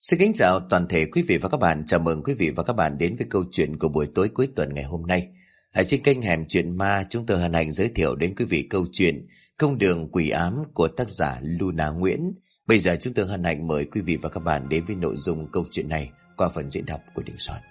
Xin kính chào toàn thể quý vị và các bạn. Chào mừng quý vị và các bạn đến với câu chuyện của buổi tối cuối tuần ngày hôm nay. Trên kênh Hẻm Chuyện Ma, chúng tôi hân hạnh giới thiệu đến quý vị câu chuyện Công đường quỷ ám của tác giả Luna Nguyễn. Bây giờ chúng tôi hân hạnh mời quý vị và các bạn đến với nội dung câu chuyện này qua phần diễn đọc của Đình Soạn.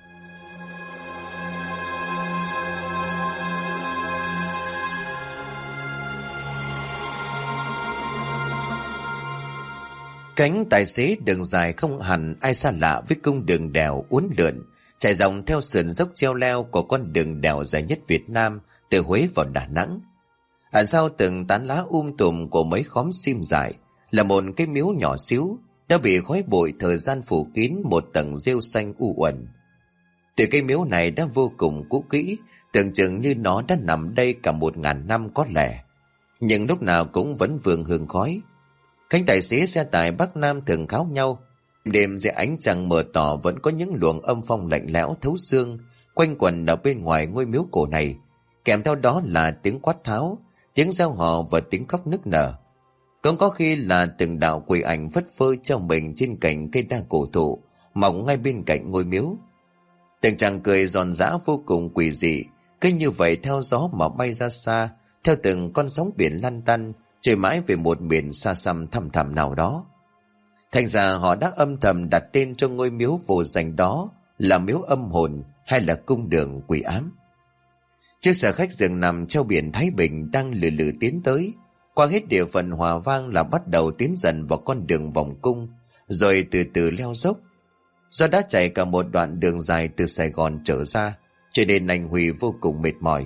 Cánh tài xế đường dài không hẳn ai xa lạ với cung đường đèo uốn lượn chạy dòng theo sườn dốc treo leo của con đường đèo dài nhất Việt Nam từ Huế vào Đà Nẵng. Ẩn sau từng tán lá tùm của mấy khóm sim dài là một cái miếu nhỏ xíu đã bị khói bụi thời gian phủ kín một tầng rêu xanh u uẩn. Từ cây miếu này đã vô cùng cũ kỹ, tưởng chừng như nó đã nằm đây cả 1000 năm có lẽ, nhưng lúc nào cũng vẫn vương hương khói. Cánh tài xế xe tải Bắc Nam thường kháo nhau. Đêm dưới ánh trăng mờ tỏ vẫn có những luồng âm phong lạnh lẽo thấu xương quanh quẩn ở bên ngoài ngôi miếu cổ này. Kèm theo đó là tiếng quát tháo, tiếng reo hò và tiếng khóc nức nở. Cũng có khi là từng đạo quỷ ảnh phất phơ treo mình trên cành cây đa cổ thụ mọc ngay bên cạnh ngôi miếu. Từng chàng cười giòn giã vô cùng quỷ dị, cứ như vậy theo gió mà bay ra xa, theo từng con sóng biển lăn tăn, trôi mãi về một miền xa xăm thăm thẳm nào đó. Thành ra họ đã âm thầm đặt tên cho ngôi miếu vô danh đó là miếu âm hồn hay là cung đường quỷ ám. Chiếc xe khách dừng nằm treo biển Thái Bình đang lừ lừ tiến tới. Qua hết địa phận Hòa Vang là bắt đầu tiến dần vào con đường vòng cung, rồi từ từ leo dốc. Do đã chạy cả một đoạn đường dài từ Sài Gòn trở ra, cho nên anh Huy vô cùng mệt mỏi.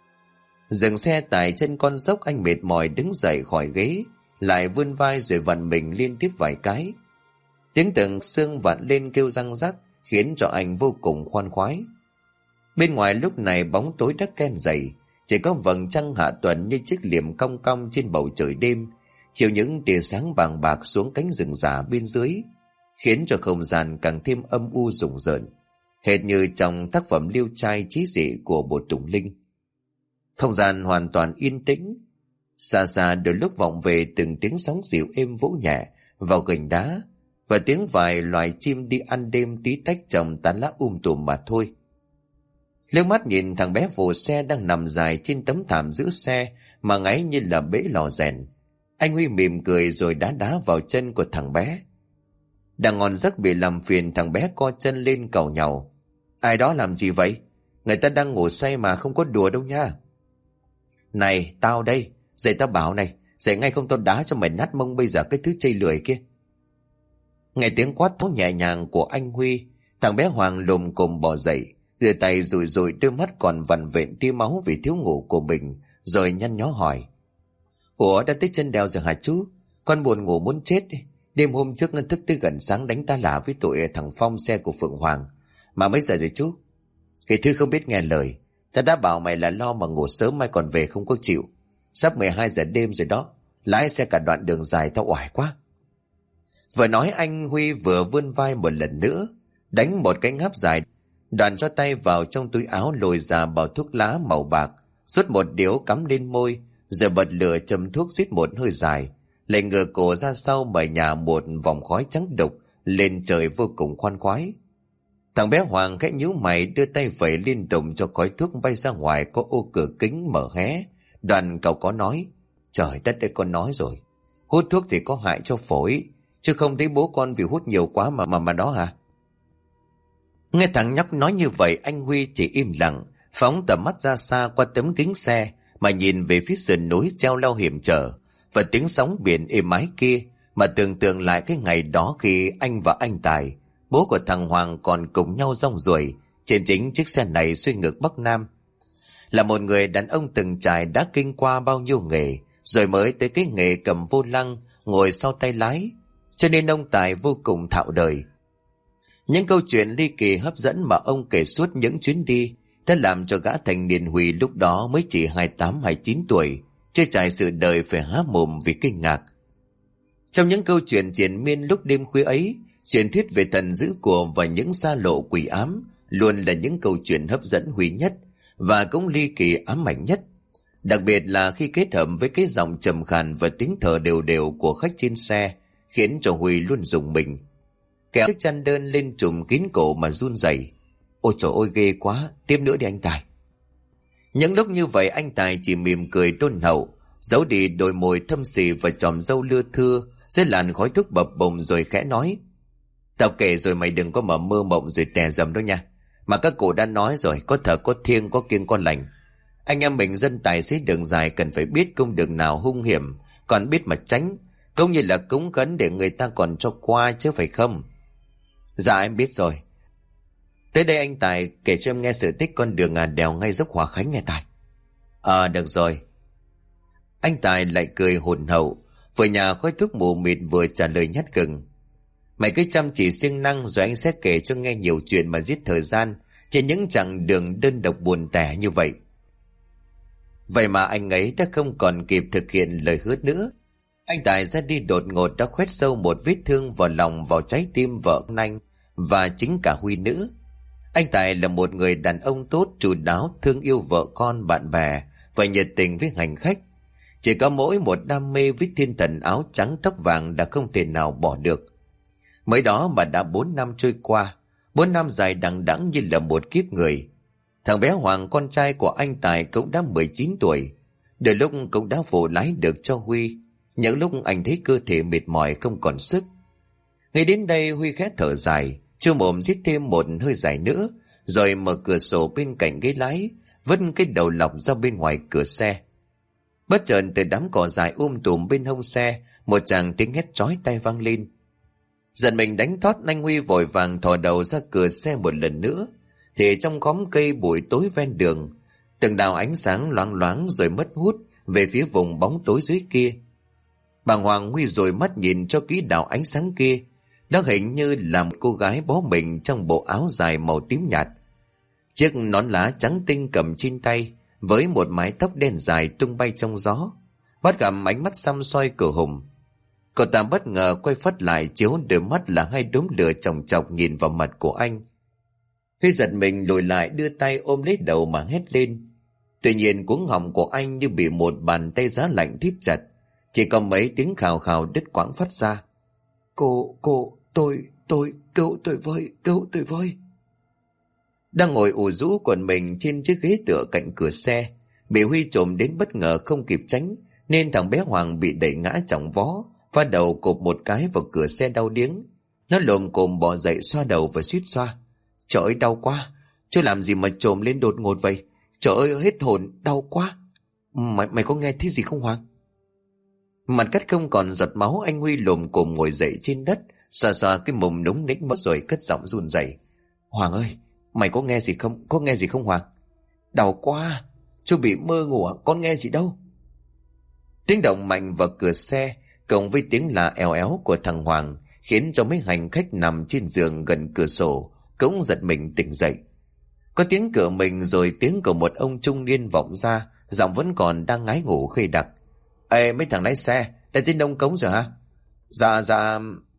Dừng xe tại chân con dốc, anh mệt mỏi đứng dậy khỏi ghế, lại vươn vai rồi vặn mình liên tiếp vài cái. Tiếng từng xương vặn lên kêu răng rắc khiến cho anh vô cùng khoan khoái. Bên ngoài lúc này bóng tối đã ken dày, chỉ có vầng trăng hạ tuần như chiếc liềm cong cong trên bầu trời đêm, chiếu những tia sáng vàng bạc xuống cánh rừng già bên dưới, khiến cho không gian càng thêm âm u rùng rợn, hệt như trong tác phẩm liêu trai chí dị của Bồ Tùng Linh. Không gian hoàn toàn yên tĩnh. Xa xa đôi lúc vọng về từng tiếng sóng dịu êm vỗ nhẹ vào gành đá và tiếng vài loài chim đi ăn đêm tí tách trong tán lá tùm mà thôi. Liếc mắt nhìn thằng bé vồ xe đang nằm dài trên tấm thảm giữa xe mà ngáy như là bể lò rèn, anh Huy mỉm cười rồi đá đá vào chân của thằng bé. Đang ngon giấc bị làm phiền, thằng bé co chân lên càu nhàu. Ai đó làm gì vậy? Người ta đang ngủ say mà, không có đùa đâu nha. Này, tao đây, dậy tao bảo này, dậy ngay không tao đá cho mày nát mông bây giờ cái thứ chây lười kia. Nghe tiếng quát tháo nhẹ nhàng của anh Huy, thằng bé Hoàng lùm cồm bò dậy, đưa tay rủi rủi đôi mắt còn vằn vện tia máu vì thiếu ngủ của mình, rồi nhăn nhó hỏi. Ủa, đã tới chân đèo rồi hả chú? Con buồn ngủ muốn chết đi. Đêm hôm trước nó thức tới gần sáng đánh ta lả với tụi thằng Phong xe của Phượng Hoàng. Mà mấy giờ rồi chú? Cái thứ không biết nghe lời. Ta đã bảo mày là lo mà ngủ sớm mai còn về không có chịu. Sắp 12 giờ đêm rồi đó. Lái xe cả đoạn đường dài tao oải quá. Vừa nói anh Huy vừa vươn vai một lần nữa, đánh một cái ngáp dài, đoạn cho tay vào trong túi áo lồi ra bao thuốc lá màu bạc, rút một điếu cắm lên môi, rồi bật lửa châm thuốc rít một hơi dài, lại ngửa cổ ra sau mời nhả một vòng khói trắng đục lên trời vô cùng khoan khoái. Thằng bé Hoàng khẽ nhíu mày đưa tay vẩy liên tục cho khói thuốc bay ra ngoài có ô cửa kính mở hé. Đoàn cậu có nói, trời đất ơi, con nói rồi, hút thuốc thì có hại cho phổi, chứ không thấy bố con vì hút nhiều quá mà đó hả? Nghe thằng nhóc nói như vậy, anh Huy chỉ im lặng, phóng tầm mắt ra xa qua tấm kính xe mà nhìn về phía sườn núi treo leo hiểm trở và tiếng sóng biển êm ái kia, mà tưởng tượng lại cái ngày đó khi anh và anh Tài, bố của thằng Hoàng, còn cùng nhau rong ruổi trên chính chiếc xe này xuôi ngược Bắc Nam. Là một người đàn ông từng trải đã kinh qua bao nhiêu nghề, rồi mới tới cái nghề cầm vô lăng ngồi sau tay lái, cho nên ông Tài vô cùng thạo đời. Những câu chuyện ly kỳ hấp dẫn mà ông kể suốt những chuyến đi đã làm cho gã thành niên Huy lúc đó mới chỉ 28-29 tuổi, chưa trải sự đời phải há mồm vì kinh ngạc. Trong những câu chuyện triền miên lúc đêm khuya ấy, truyền thuyết về thần dữ của và những xa lộ quỷ ám luôn là những câu chuyện hấp dẫn Huy nhất và cũng ly kỳ ám ảnh nhất. Đặc biệt là khi kết hợp với cái giọng trầm khàn và tiếng thở đều đều của khách trên xe, khiến cho Huy luôn rùng mình. kéo chiếc chăn đơn lên trùm kín cổ mà run rẩy. Ôi trời ơi, ghê quá, tiếp nữa đi anh Tài. Những lúc như vậy anh Tài chỉ mỉm cười đôn hậu, giấu đi đôi môi thâm xì và chòm râu lưa thưa dưới làn khói thuốc bập bùng, rồi khẽ nói: Tao kể rồi, mày đừng có mà mơ mộng rồi tè dầm đó nha. Mà các cụ đã nói rồi, có thờ có thiêng có kiêng có lành. Anh em mình dân tài xế đường dài cần phải biết cung đường nào hung hiểm, còn biết mà tránh, cũng như là cúng khấn để người ta còn cho qua chứ phải không? Dạ em biết rồi. Tới đây anh Tài kể cho em nghe sự tích con đường đèo ngay dốc Hòa Khánh nghe Tài. Được rồi. Anh Tài lại cười hồn hậu, vừa nhà khói thuốc mù mịt vừa trả lời nhát gừng. Mày cứ chăm chỉ siêng năng rồi anh sẽ kể cho nghe nhiều chuyện mà giết thời gian trên những chặng đường đơn độc buồn tẻ như vậy. Vậy mà anh ấy đã không còn kịp thực hiện lời hứa nữa. Anh Tài ra đi đột ngột đã khoét sâu một vết thương vào lòng, vào trái tim vợ anh và chính cả Huy nữa. Anh Tài là một người đàn ông tốt, chu đáo, thương yêu vợ con, bạn bè và nhiệt tình với hành khách. Chỉ có mỗi một đam mê với thiên thần áo trắng tóc vàng đã không thể nào bỏ được. Mới đó mà đã 4 năm trôi qua, 4 năm dài đằng đẵng như là một kiếp người. Thằng bé Hoàng, con trai của anh Tài, cũng đã 19 tuổi. Đôi lúc cũng đã phụ lái được cho Huy, những lúc anh thấy cơ thể mệt mỏi không còn sức. Ngay đến đây Huy khẽ thở dài, chu mồm rít thêm một hơi dài nữa, rồi mở cửa sổ bên cạnh ghế lái, vứt cái đầu lọc ra bên ngoài cửa xe. Bất chợt từ đám cỏ dài tùm bên hông xe, một tràng tiếng hét chói tai vang lên. Giận mình đánh thót, anh Huy vội vàng thò đầu ra cửa xe một lần nữa, thì trong khóm cây bụi tối ven đường, từng đạo ánh sáng loáng loáng rồi mất hút về phía vùng bóng tối dưới kia. Bàng hoàng Huy rồi mắt nhìn cho kỹ đạo ánh sáng kia, đó hình như là một cô gái bó mình trong bộ áo dài màu tím nhạt, chiếc nón lá trắng tinh cầm trên tay, với một mái tóc đen dài tung bay trong gió, bắt gặp ánh mắt săm soi cửa hùng. Cậu ta bất ngờ quay phắt lại, chiếu đôi mắt là hai đốm lửa chòng chọc nhìn vào mặt của anh. Huy giật mình lùi lại, đưa tay ôm lấy đầu mà hét lên. Tuy nhiên cuống họng của anh như bị một bàn tay giá lạnh thít chặt, chỉ có mấy tiếng khào khào đứt quãng phát ra. Cứu tôi với. Đang ngồi ủ rũ quần mình trên chiếc ghế tựa cạnh cửa xe, bị Huy trồm đến bất ngờ không kịp tránh, nên thằng bé Hoàng bị đẩy ngã chỏng vó, và đầu cộp một cái vào cửa xe đau điếng. Nó lồm cồm bò dậy xoa đầu và suýt xoa. Trời ơi đau quá, chứ làm gì mà trồm lên đột ngột vậy. Trời ơi hết hồn, đau quá. Mày có nghe thấy gì không Hoàng? Mặt cắt không còn giọt máu, anh Huy lồm cồm ngồi dậy trên đất, xoa xoa cái mồm núng ních mất rồi cất giọng run rẩy. Hoàng ơi, mày có nghe gì không? Có nghe gì không Hoàng? Đau quá, chú bị mơ ngủ à? Con nghe gì đâu? Tiếng động mạnh vào cửa xe cộng với tiếng la éo éo của thằng Hoàng khiến cho mấy hành khách nằm trên giường gần cửa sổ cũng giật mình tỉnh dậy. Có tiếng cửa mình rồi tiếng của một ông trung niên vọng ra, giọng vẫn còn đang ngái ngủ khê đặc. Ê mấy thằng lái xe, đã trên Đông Cống rồi hả? Dạ.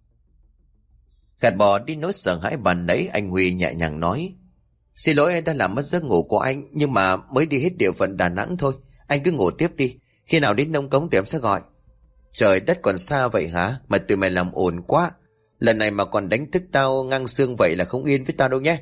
Gạt bỏ đi nỗi sợ hãi bàn nãy, anh Huy nhẹ nhàng nói: Xin lỗi em đã làm mất giấc ngủ của anh, nhưng mà mới đi hết địa phận Đà Nẵng thôi. Anh cứ ngủ tiếp đi, khi nào đến Đông Cống thì em sẽ gọi. Trời đất còn xa vậy hả? Mà tụi mày làm ồn quá. Lần này mà còn đánh thức tao ngang xương vậy là không yên với tao đâu nhé.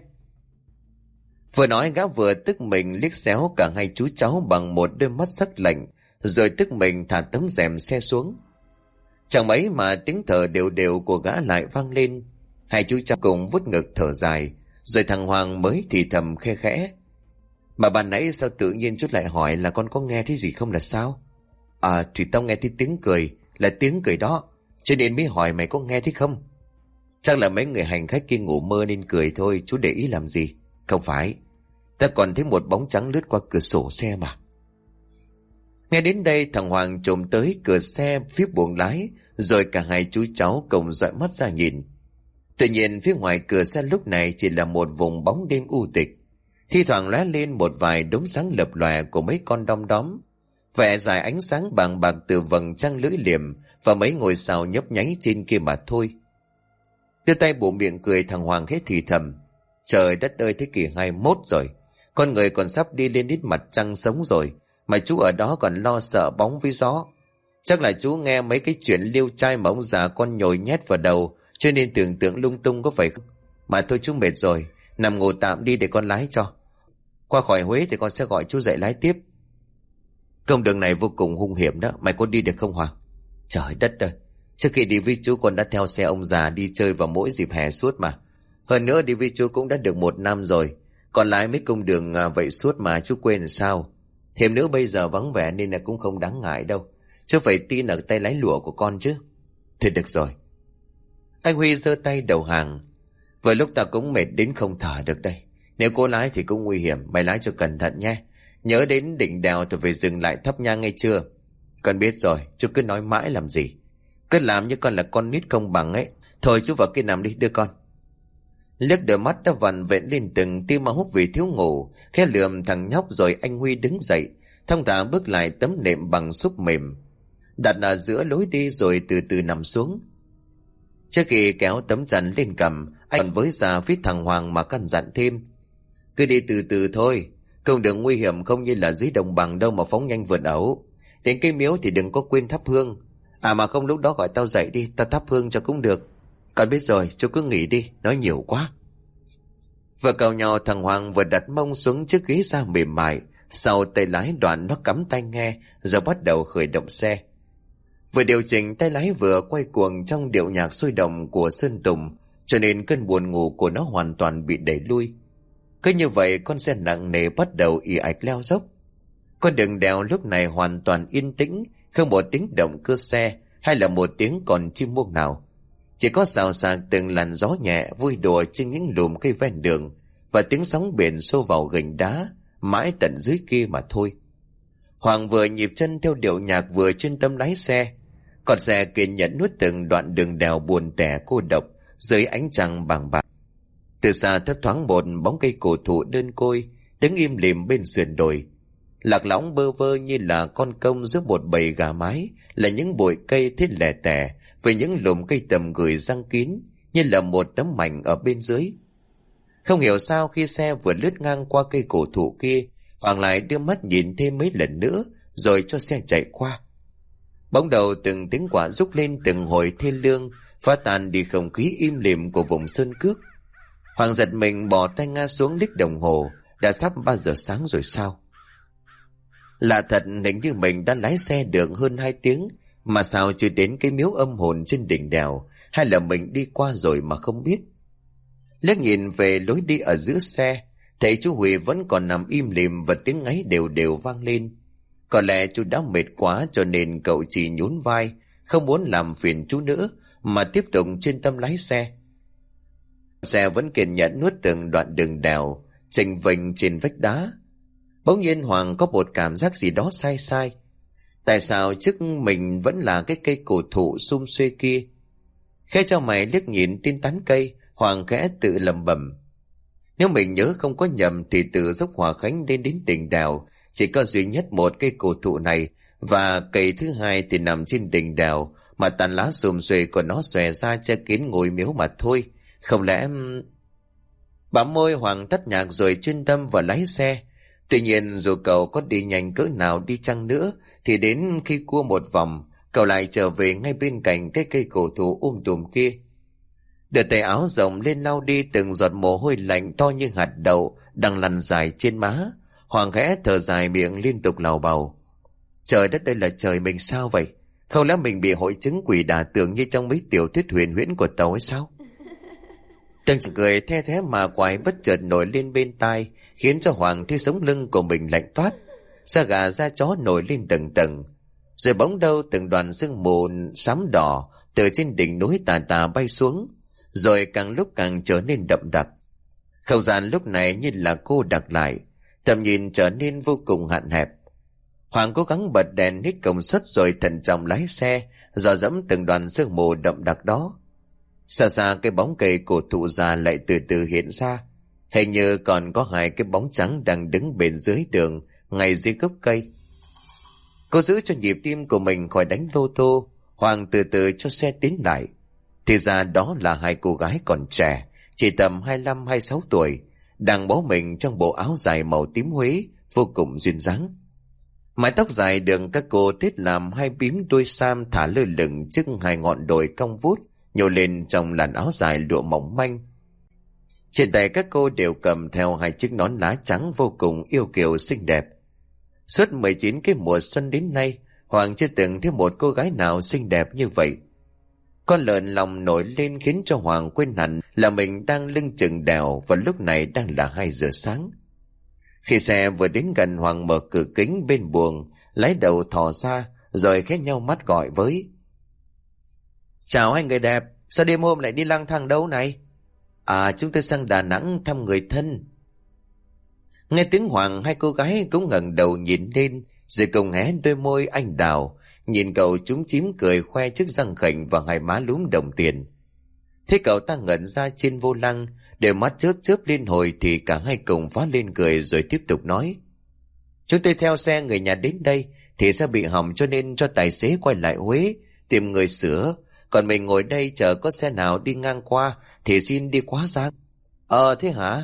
Vừa nói gã vừa tức mình liếc xéo cả hai chú cháu bằng một đôi mắt sắc lạnh, rồi tức mình thả tấm rèm xe xuống. Chẳng mấy mà tiếng thở đều đều của gã lại vang lên. Hai chú cháu cùng vuốt ngực thở dài, rồi thằng Hoàng mới thì thầm khe khẽ: Mà bà nãy sao tự nhiên chút lại hỏi là con có nghe thấy gì không là sao? Thì tao nghe thấy tiếng cười, là tiếng cười đó, cho nên mới hỏi mày có nghe thấy không. Chắc là mấy người hành khách kia ngủ mơ nên cười thôi, chú để ý làm gì. Không phải, ta còn thấy một bóng trắng lướt qua cửa sổ xe mà. Nghe đến đây thằng Hoàng trồm tới cửa xe phía buồng lái, rồi cả hai chú cháu cùng dõi mắt ra nhìn. Tuy nhiên phía ngoài cửa xe lúc này chỉ là một vùng bóng đêm u tịch, thi thoảng lóe lên một vài đốm sáng lập lòe của mấy con đom đóm, vẻ dài ánh sáng bàng bạc từ vầng trăng lưỡi liềm và mấy ngôi sao nhấp nháy trên kia mà thôi. Đưa tay bụng miệng cười, thằng Hoàng khẽ thì thầm: Trời đất ơi, thế kỷ 21 rồi, con người còn sắp đi lên đến mặt trăng sống rồi, mà chú ở đó còn lo sợ bóng với gió. Chắc là chú nghe mấy cái chuyện liêu trai mà ông già con nhồi nhét vào đầu, cho nên tưởng tượng lung tung có phải không? Mà thôi chú mệt rồi, nằm ngủ tạm đi để con lái cho. Qua khỏi Huế thì con sẽ gọi chú dậy lái tiếp. Công đường này vô cùng hung hiểm đó, mày có đi được không Hoàng? Trời đất ơi, trước khi đi với chú con đã theo xe ông già đi chơi vào mỗi dịp hè suốt mà. Hơn nữa đi với chú cũng đã được 1 năm rồi, còn lái mấy công đường vậy suốt mà chú quên làm sao? Thêm nữa bây giờ vắng vẻ nên là cũng không đáng ngại đâu. Chú phải tin ở tay lái lụa của con chứ. Thôi được rồi. Anh Huy giơ tay đầu hàng. Vừa lúc ta cũng mệt đến không thở được đây. Nếu cô lái thì cũng nguy hiểm, mày lái cho cẩn thận nhé. Nhớ đến đỉnh đèo thì phải dừng lại thắp nhang nghe chưa? Con biết rồi, chú cứ nói mãi làm gì. Cứ làm như con là con nít không bằng ấy. Thôi chú vào kia nằm đi, đưa con. Liếc đôi mắt đã vằn vện lên từng tia máu vì thiếu ngủ, khẽ lườm thằng nhóc rồi anh Huy đứng dậy, thong thả bước lại tấm nệm bằng xúc mềm, đặt ở giữa lối đi rồi từ từ nằm xuống. Trước khi kéo tấm chăn lên cầm, anh còn với ra phía thằng Hoàng mà căn dặn thêm. Cứ đi từ từ thôi, công đường nguy hiểm không như là dưới đồng bằng đâu mà phóng nhanh vượt ẩu. Đến cái miếu thì đừng có quên thắp hương. À mà không lúc đó gọi tao dậy đi, tao thắp hương cho cũng được. Con biết rồi, chú cứ nghỉ đi, nói nhiều quá. Vừa cào nhau thằng Hoàng vừa đặt mông xuống chiếc ghế da mềm mại, sau tay lái đoạn nó cắm tai nghe rồi bắt đầu khởi động xe. Vừa điều chỉnh tay lái vừa quay cuồng trong điệu nhạc sôi động của Sơn Tùng, cho nên cơn buồn ngủ của nó hoàn toàn bị đẩy lui. Cứ như vậy con xe nặng nề bắt đầu ì ạch leo dốc. Con đường đèo lúc này hoàn toàn yên tĩnh, không một tiếng động cơ xe hay là một tiếng còn chim muông nào. Chỉ có xào xạc từng làn gió nhẹ vui đùa trên những lùm cây ven đường và tiếng sóng biển xô vào gành đá mãi tận dưới kia mà thôi. Hoàng vừa nhịp chân theo điệu nhạc vừa chuyên tâm lái xe. Con xe kiên nhẫn nuốt từng đoạn đường đèo buồn tẻ cô độc dưới ánh trăng bàng bạc. Từ xa thấp thoáng một bóng cây cổ thụ đơn côi đứng im lìm bên sườn đồi, lạc lõng bơ vơ như là con công giữa một bầy gà mái, là những bụi cây thiết lẻ tẻ với những lùm cây tầm gửi răng kín như là một tấm mảnh ở bên dưới. Không hiểu sao khi xe vừa lướt ngang qua cây cổ thụ kia, Hoàng lại đưa mắt nhìn thêm mấy lần nữa rồi cho xe chạy qua. Bỗng đầu từng tiếng quạ rúc lên từng hồi thê lương, phá tan đi không khí im lìm của vùng sơn cước. Hoàng giật mình bỏ tay ngã xuống liếc đồng hồ, đã sắp 3 giờ sáng rồi sao? Lạ thật, hình như mình đã lái xe được hơn 2 tiếng mà sao chưa đến cái miếu âm hồn trên đỉnh đèo, hay là mình đi qua rồi mà không biết. Liếc nhìn về lối đi ở giữa xe, thấy chú Huy vẫn còn nằm im lìm và tiếng ngáy đều đều vang lên. Có lẽ chú đã mệt quá cho nên cậu chỉ nhún vai, không muốn làm phiền chú nữa mà tiếp tục chuyên tâm lái xe. Xe vẫn kiên nhẫn nuốt từng đoạn đường đèo chênh vênh trên vách đá. Bỗng nhiên Hoàng có một cảm giác gì đó sai sai. Tại sao trước mình vẫn là cái cây cổ thụ sum xuê kia? Khẽ cho mày liếc nhìn tin tán cây, Hoàng khẽ tự lẩm bẩm. Nếu mình nhớ không có nhầm thì từ dốc Hòa Khánh đến đỉnh đèo chỉ có duy nhất một cây cổ thụ này, và cây thứ hai thì nằm trên đỉnh đèo mà tàn lá xùm xuê của nó xòe ra che kín ngôi miếu mà thôi. Không lẽ... Bám môi Hoàng tắt nhạc rồi chuyên tâm vào lái xe. Tuy nhiên dù cậu có đi nhanh cỡ nào đi chăng nữa thì đến khi cua một vòng, cậu lại trở về ngay bên cạnh cái cây cổ thụ tùm kia. Đưa tay áo rộng lên lau đi từng giọt mồ hôi lạnh to như hạt đậu đang lăn dài trên má. Hoàng khẽ thở dài miệng liên tục lầu bầu. Trời đất, đây là trời mình sao vậy? Không lẽ mình bị hội chứng quỷ đả tưởng như trong mấy tiểu thuyết huyền huyễn của tàu ấy sao? Từng cười the thế mà quái bất chợt nổi lên bên tai, khiến cho Hoàng thấy sống lưng của mình lạnh toát, da gà da chó nổi lên tầng tầng. Rồi bỗng đâu từng đoàn sương mù xám đỏ từ trên đỉnh núi tà tà bay xuống, rồi càng lúc càng trở nên đậm đặc. Không gian lúc này như là cô đặc lại, tầm nhìn trở nên vô cùng hạn hẹp. Hoàng cố gắng bật đèn hết công suất rồi thận trọng lái xe, dò dẫm từng đoàn sương mù đậm đặc đó. Xa xa cái bóng cây cổ thụ già lại từ từ hiện ra, hình như còn có 2 cái bóng trắng đang đứng bên dưới đường, ngay dưới gốc cây. Cố giữ cho nhịp tim của mình khỏi đánh lô tô, Hoàng từ từ cho xe tiến lại. Thì ra đó là 2 cô gái còn trẻ, chỉ tầm 25-26 tuổi, đang bó mình trong bộ áo dài màu tím Huế, vô cùng duyên dáng. Mái tóc dài được các cô tết làm 2 bím đuôi sam thả lơ lửng trước 2 ngọn đồi cong vút, nhô lên trong làn áo dài lụa mỏng manh. Trên tay các cô đều cầm theo hai chiếc nón lá trắng vô cùng yêu kiều xinh đẹp. Suốt 19 cái mùa xuân đến nay, Hoàng chưa từng thấy một cô gái nào xinh đẹp như vậy. Con lợn lòng nổi lên khiến cho Hoàng quên hẳn là mình đang lưng chừng đèo và lúc này đang là 2 giờ sáng. Khi xe vừa đến gần, Hoàng mở cửa kính bên buồng, lái đầu thò ra rồi khẽ nhau mắt gọi với: "Chào hai người đẹp, sao đêm hôm lại đi lang thang đâu này?" "À, chúng tôi sang Đà Nẵng thăm người thân." Nghe tiếng Hoàng, hai cô gái cũng ngẩng đầu nhìn lên, rồi cùng hé đôi môi anh đào, nhìn cậu chúm chím cười khoe chiếc răng khểnh và hai má lúm đồng tiền. Thế cậu ta ngẩn ra trên vô lăng, đôi mắt chớp chớp liên hồi thì cả hai cùng phá lên cười rồi tiếp tục nói: "Chúng tôi theo xe người nhà đến đây thì sẽ bị hỏng, cho nên cho tài xế quay lại Huế tìm người sửa, còn mình ngồi đây chờ có xe nào đi ngang qua thì xin đi quá giang." Thế hả?"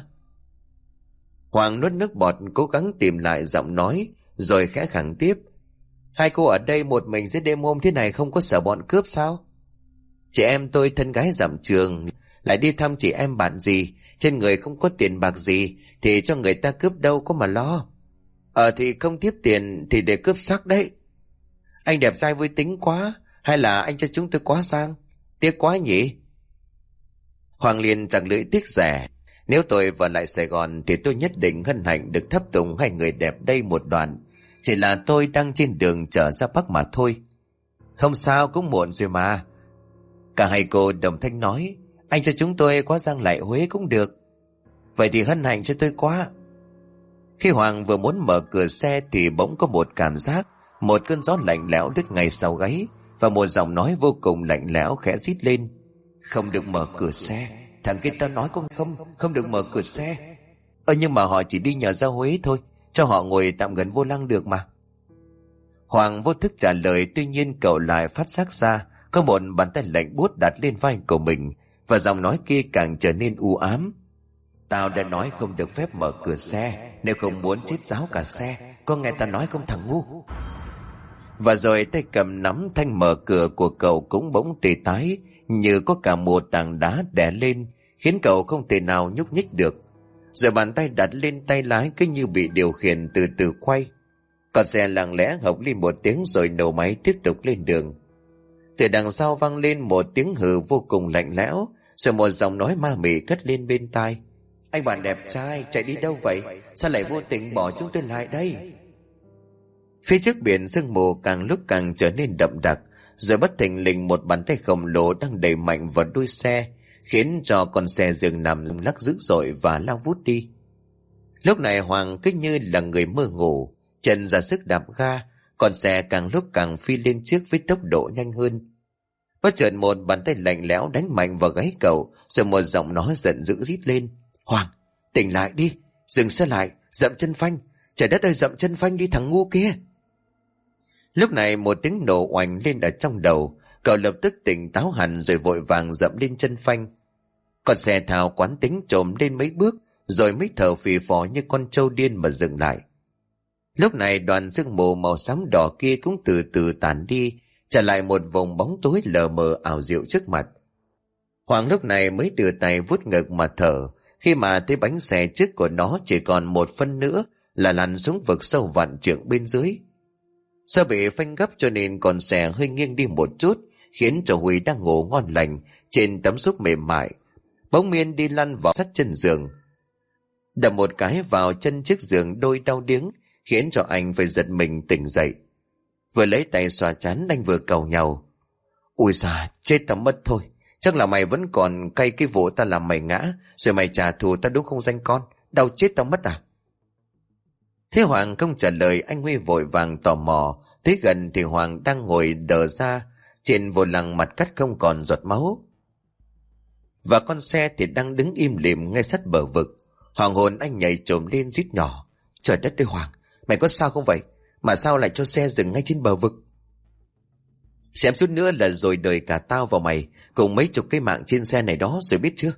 Hoàng nuốt nước bọt cố gắng tìm lại giọng nói rồi khẽ khẳng tiếp: "Hai cô ở đây một mình giữa đêm hôm thế này không có sợ bọn cướp sao?" "Chị em tôi thân gái dặm trường, lại đi thăm chị em bạn gì, trên người không có tiền bạc gì thì cho người ta cướp đâu có mà lo." Thì không tiếp tiền thì để cướp xác đấy." "Anh đẹp trai vui tính quá, hay là anh cho chúng tôi quá sang? Tiếc quá nhỉ." Hoàng liền chẳng lưỡi tiếc rẻ: "Nếu tôi vào lại Sài Gòn thì tôi nhất định hân hạnh được thắp tùng hai người đẹp đây một đoạn. Chỉ là tôi đang trên đường trở ra Bắc mà thôi." "Không sao, cũng muộn rồi mà." Cả hai cô đồng thanh nói: "Anh cho chúng tôi quá giang lại Huế cũng được." "Vậy thì hân hạnh cho tôi quá." Khi Hoàng vừa muốn mở cửa xe thì bỗng có một cảm giác, một cơn gió lạnh lẽo đứt ngay sau gáy, và một giọng nói vô cùng lạnh lẽo khẽ rít lên: "Không được mở cửa xe. Thằng kia tao nói có không, không được mở cửa xe." Nhưng mà họ chỉ đi nhờ ra Huế thôi, cho họ ngồi tạm gần vô lăng được mà." Hoàng vô thức trả lời, tuy nhiên cậu lại phát giác ra có một bàn tay lạnh buốt đặt lên vai của mình, và giọng nói kia càng trở nên u ám: "Tao đã nói không được phép mở cửa xe, nếu không muốn chết ráo cả xe, có nghe tao nói không thằng ngu?" Và rồi tay cầm nắm thanh mở cửa của cậu cũng bỗng tê tái, như có cả một tảng đá đè lên, khiến cậu không thể nào nhúc nhích được. Rồi bàn tay đặt lên tay lái cứ như bị điều khiển từ từ quay. Con xe lặng lẽ hộc lên một tiếng rồi nổ máy tiếp tục lên đường. Từ đằng sau vang lên một tiếng hừ vô cùng lạnh lẽo, rồi một giọng nói ma mị cất lên bên tai: "Anh bạn đẹp trai, chạy đi đâu vậy? Sao lại vô tình bỏ chúng tôi lại đây?" Phía trước biển sương mù càng lúc càng trở nên đậm đặc, rồi bất thình lình một bàn tay khổng lồ đang đẩy mạnh vào đuôi xe, khiến cho con xe dừng nằm lắc dữ dội và lao vút đi. Lúc này Hoàng cứ như là người mơ ngủ, chân ra sức đạp ga, con xe càng lúc càng phi lên trước với tốc độ nhanh hơn. Bất chợt một bàn tay lạnh lẽo đánh mạnh vào gáy cậu, rồi một giọng nói giận dữ rít lên: "Hoàng, tỉnh lại đi, dừng xe lại, dậm chân phanh, trời đất ơi, dậm chân phanh đi thằng ngu kia." Lúc này một tiếng nổ oành lên ở trong đầu, cậu lập tức tỉnh táo hẳn rồi vội vàng dậm lên chân phanh. Con xe thao quán tính trồm lên mấy bước, rồi mới thở phì phò như con trâu điên mà dừng lại. Lúc này đoàn sương mù màu xám đỏ kia cũng từ từ tàn đi, trả lại một vùng bóng tối lờ mờ ảo diệu trước mặt. Hoàng lúc này mới đưa tay vuốt ngực mà thở, khi mà thấy bánh xe trước của nó chỉ còn một phân nữa là lăn xuống vực sâu vạn trượng bên dưới. Do bị phanh gấp cho nên con xe hơi nghiêng đi một chút, khiến cho Huy đang ngủ ngon lành trên tấm xốp mềm mại, bỗng nhiên đi lăn vào sát chân giường. Đập một cái vào chân chiếc giường đôi đau điếng, khiến cho anh phải giật mình tỉnh dậy. Vừa lấy tay xoa trán, anh vừa cầu nhau: "Ui da, chết tao mất thôi. Chắc là mày vẫn còn cay cái vụ ta làm mày ngã, rồi mày trả thù ta đúng không danh con? Đau chết tao mất à?" Thế Hoàng không trả lời, anh Huy vội vàng tò mò. Tới gần thì Hoàng đang ngồi đờ ra trên vô lăng, mặt cắt không còn giọt máu. Và con xe thì đang đứng im lìm ngay sát bờ vực. Hoàng hồn anh nhảy trồm lên rít nhỏ: "Trời đất ơi Hoàng, mày có sao không vậy? Mà sao lại cho xe dừng ngay trên bờ vực? Xem chút nữa là rồi đời cả tao và mày cùng mấy chục cái mạng trên xe này đó rồi biết chưa?"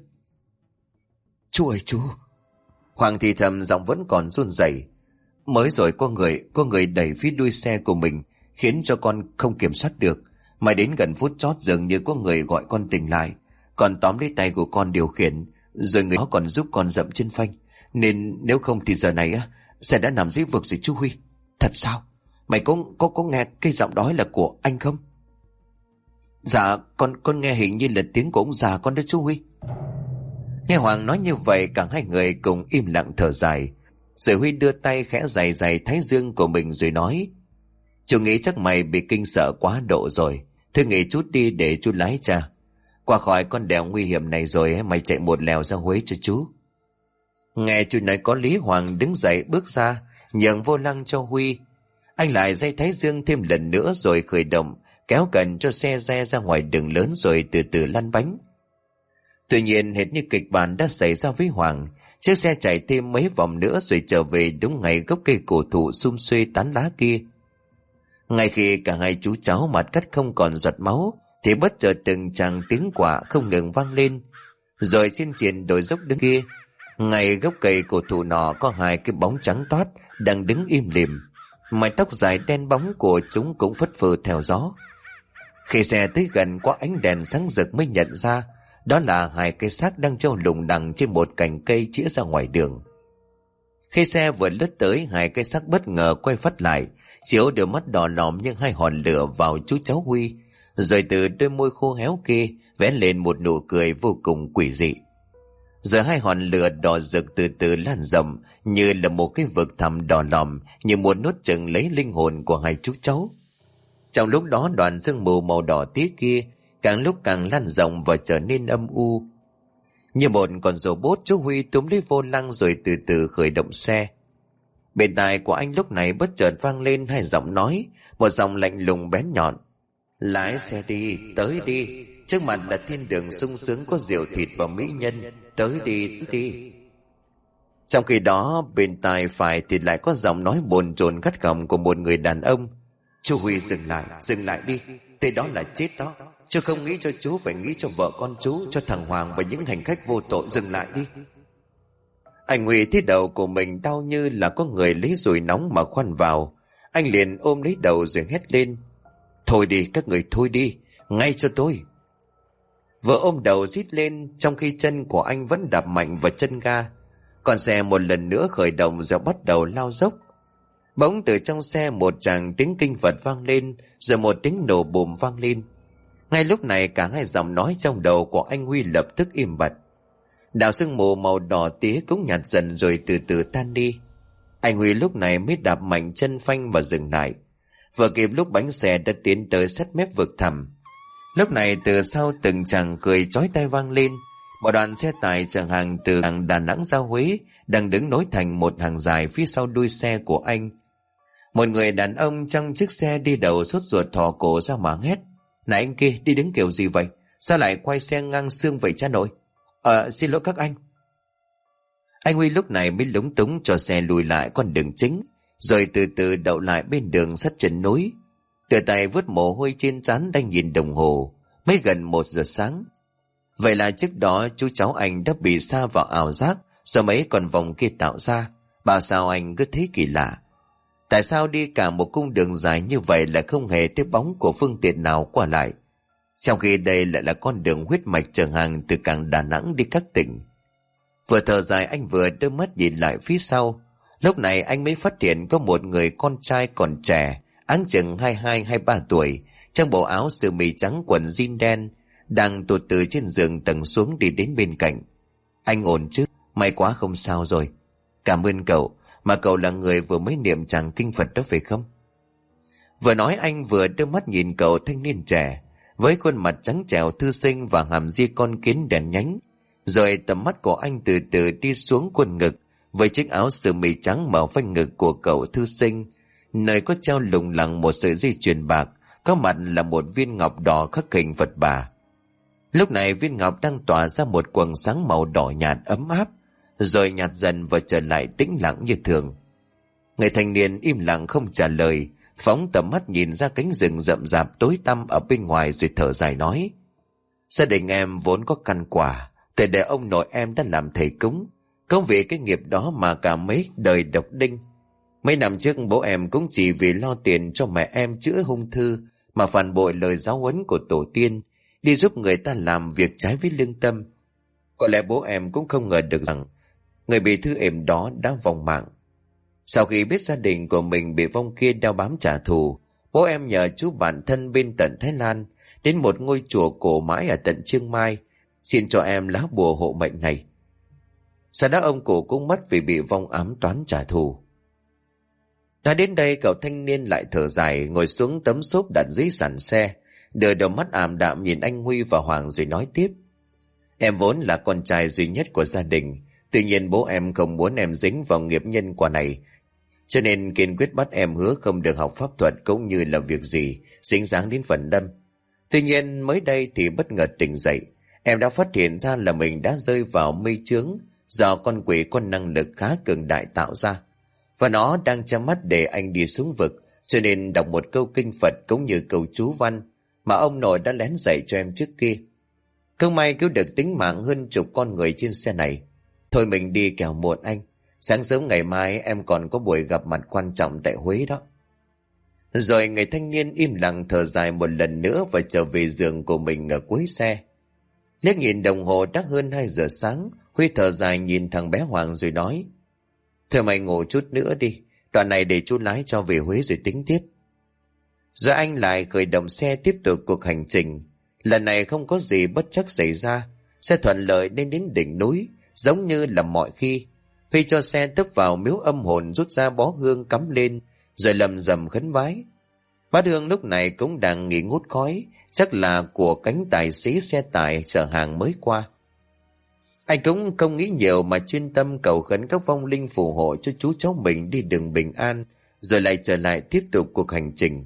"Chú ơi chú." Hoàng thì thầm, giọng vẫn còn run rẩy: "Mới rồi có người đẩy phía đuôi xe của mình, khiến cho con không kiểm soát được. Mà đến gần phút chót dường như có người gọi con tỉnh lại, còn tóm lấy tay của con điều khiển, rồi người đó còn giúp con dậm trên phanh. Nên nếu không thì giờ này xe đã nằm dưới vực rồi chú Huy. Thật sao? Mày có nghe cái giọng đó là của anh không? Dạ con nghe hình như là tiếng của ông già con đó chú Huy. Nghe Hoàng nói như vậy, cả hai người cùng im lặng thở dài. Rồi Huy đưa tay khẽ giày giày thái dương của mình rồi nói: Chú nghĩ chắc mày bị kinh sợ quá độ rồi. Thôi nghỉ chút đi để chú lái cha. Qua khỏi con đèo nguy hiểm này rồi mày chạy một lèo ra Huế cho chú. Nghe chú nói có lý, Hoàng đứng dậy bước ra, nhường vô lăng cho Huy. Anh lại dây thái dương thêm lần nữa rồi khởi động, kéo cần cho xe ra ngoài đường lớn rồi từ từ lăn bánh. Tuy nhiên hệt như kịch bản đã xảy ra với Hoàng, chiếc xe chạy thêm mấy vòng nữa rồi trở về đúng ngày gốc cây cổ thụ sum xuê tán lá kia. Ngay khi cả hai chú cháu mặt cắt không còn giọt máu, thì bất chợt từng tràng tiếng quạ không ngừng vang lên. Rồi trên triền đồi dốc đứng kia, ngay gốc cây cổ thụ nọ có hai cái bóng trắng toát đang đứng im lìm. Mái tóc dài đen bóng của chúng cũng phất phơ theo gió. Khi xe tới gần qua ánh đèn sáng rực mới nhận ra đó là hai cái xác đang treo lủng lẳng trên một cành cây chĩa ra ngoài đường. Khi xe vừa lướt tới, hai cái xác bất ngờ quay phát lại, chiếu đôi mắt đỏ lòm như hai hòn lửa vào chú cháu Huy, rồi từ đôi môi khô héo kia vẽ lên một nụ cười vô cùng quỷ dị. Rồi hai hòn lửa đỏ rực từ từ lan rộng như là một cái vực thẳm đỏ lòm, như muốn nuốt chửng lấy linh hồn của hai chú cháu. Trong lúc đó, đoàn sương mù màu đỏ tía kia càng lúc càng lan rộng và trở nên âm u. Như một con robot, chú Huy túm lấy vô lăng rồi từ từ khởi động xe. Bên tai của anh lúc này bất chợt vang lên hai giọng nói, một giọng lạnh lùng bén nhọn: Lái xe đi, tới đi, trước mặt là thiên đường sung sướng có rượu thịt và mỹ nhân, tới đi, tới đi. Trong khi đó, bên tai phải thì lại có giọng nói bồn chồn gắt gỏng của một người đàn ông: Chú Huy dừng lại đi, thế đó là chết đó. Chú không nghĩ cho chú, phải nghĩ cho vợ con chú, cho thằng Hoàng và những hành khách vô tội. Dừng lại đi. Anh Huy thấy đầu của mình đau như là có người lấy dùi nóng mà khoan vào. Anh liền ôm lấy đầu rồi hét lên: Thôi đi, các người thôi đi, ngay cho tôi. Vợ ôm đầu rít lên, trong khi chân của anh vẫn đạp mạnh vào chân ga. Con xe một lần nữa khởi động rồi bắt đầu lao dốc. Bỗng từ trong xe một tràng tiếng kinh Phật vang lên, rồi một tiếng nổ bùm vang lên. Ngay lúc này cả hai giọng nói trong đầu của anh Huy lập tức im bặt. Đạo sương mù màu đỏ tía cũng nhạt dần rồi từ từ tan đi. Anh Huy lúc này mới đạp mạnh chân phanh và dừng lại, vừa kịp lúc bánh xe đã tiến tới sát mép vực thẳm. Lúc này từ sau từng chàng cười chói tai vang lên. Một đoàn xe tải chở hàng từ hàng Đà Nẵng ra Huế đang đứng nối thành một hàng dài phía sau đuôi xe của anh. Một người đàn ông trong chiếc xe đi đầu sốt ruột thò cổ ra mà hét: Này anh kia, đi đứng kiểu gì vậy? Sao lại quay xe ngang xương vậy cha nội? Xin lỗi các anh. Anh Huy lúc này mới lúng túng cho xe lùi lại con đường chính, rồi từ từ đậu lại bên đường sắt chân núi. Đưa tay vứt mồ hôi trên trán đang nhìn đồng hồ, mới gần 1 giờ sáng. Vậy là trước đó chú cháu anh đã bị sa vào ảo giác do mấy con vòng kia tạo ra. Bảo sao anh cứ thấy kỳ lạ. Tại sao đi cả một cung đường dài như vậy lại không hề thấy bóng của phương tiện nào qua lại, trong khi đây lại là con đường huyết mạch chở hàng từ cảng Đà Nẵng đi các tỉnh. Vừa thở dài, anh vừa đưa mắt nhìn lại phía sau. Lúc này anh mới phát hiện có một người con trai còn trẻ, áng chừng 22-23 tuổi, trong bộ áo sơ mi trắng quần jean đen, đang tụt từ trên giường tầng xuống đi đến bên cạnh. Anh ổn chứ? May quá không sao rồi. Cảm ơn cậu, mà cậu là người vừa mới niệm tràng kinh Phật đó phải không? Vừa nói anh vừa đưa mắt nhìn cậu thanh niên trẻ, với khuôn mặt trắng trẻo thư sinh và hàm ria con kiến đèn nhánh. Rồi tầm mắt của anh từ từ đi xuống quần ngực, với chiếc áo sơ mi trắng màu phanh ngực của cậu thư sinh, nơi có treo lủng lẳng một sợi dây chuyền bạc, có mặt là một viên ngọc đỏ khắc hình Phật Bà. Lúc này viên ngọc đang tỏa ra một quầng sáng màu đỏ nhạt ấm áp, rồi nhạt dần và trở lại tĩnh lặng như thường. Người thanh niên im lặng không trả lời, phóng tầm mắt nhìn ra cánh rừng rậm rạp tối tăm ở bên ngoài rồi thở dài nói: Gia đình em vốn có căn quả, từ để ông nội em đã làm thầy cúng, không vì cái nghiệp đó mà cả mấy đời độc đinh. Mấy năm trước bố em cũng chỉ vì lo tiền cho mẹ em chữa ung thư mà phản bội lời giáo huấn của tổ tiên, đi giúp người ta làm việc trái với lương tâm. Có lẽ bố em cũng không ngờ được rằng người bị thư êm đó đã vong mạng. Sau khi biết gia đình của mình bị vong kia đeo bám trả thù, bố em nhờ chú bạn thân bên tận Thái Lan đến một ngôi chùa cổ mãi ở tận Chiang Mai, xin cho em lá bùa hộ mệnh này. Sau đó ông cụ cũng mất vì bị vong ám toán trả thù. Nói đến đây, cậu thanh niên lại thở dài, ngồi xuống tấm xốp đặt dưới sàn xe, đưa đôi mắt ảm đạm nhìn anh Huy và Hoàng rồi nói tiếp. Em vốn là con trai duy nhất của gia đình, tuy nhiên bố em không muốn em dính vào nghiệp nhân quả này, cho nên kiên quyết bắt em hứa không được học pháp thuật cũng như là việc gì dính dáng đến phần đâm. Tuy nhiên mới đây thì bất ngờ tỉnh dậy, em đã phát hiện ra là mình đã rơi vào mê chướng do con quỷ có năng lực khá cường đại tạo ra, và nó đang che mắt để anh đi xuống vực, cho nên đọc một câu kinh Phật cũng như câu chú văn mà ông nội đã lén dạy cho em trước kia. Không may cứu được tính mạng hơn chục con người trên xe này. Thôi mình đi kẻo muộn anh, sáng sớm ngày mai em còn có buổi gặp mặt quan trọng tại Huế đó. Rồi người thanh niên im lặng thở dài một lần nữa và trở về giường của mình ở cuối xe. Liếc nhìn đồng hồ đã hơn 2 giờ sáng, Huy thở dài nhìn thằng bé Hoàng rồi nói: Thôi mày ngủ chút nữa đi, đoạn này để chú lái cho về Huế rồi tính tiếp. Rồi anh lại khởi động xe tiếp tục cuộc hành trình. Lần này không có gì bất trắc xảy ra, xe thuận lợi đến đỉnh núi, giống như là mọi khi. Huy cho xe tấp vào miếu âm hồn, rút ra bó hương cắm lên, rồi lầm rầm khấn vái. Bát hương lúc này cũng đang nghỉ ngút khói, chắc là của cánh tài xế xe tải chở hàng mới qua. Anh cũng không nghĩ nhiều mà chuyên tâm cầu khấn các vong linh phù hộ cho chú cháu mình đi đường bình an, rồi lại trở lại tiếp tục cuộc hành trình.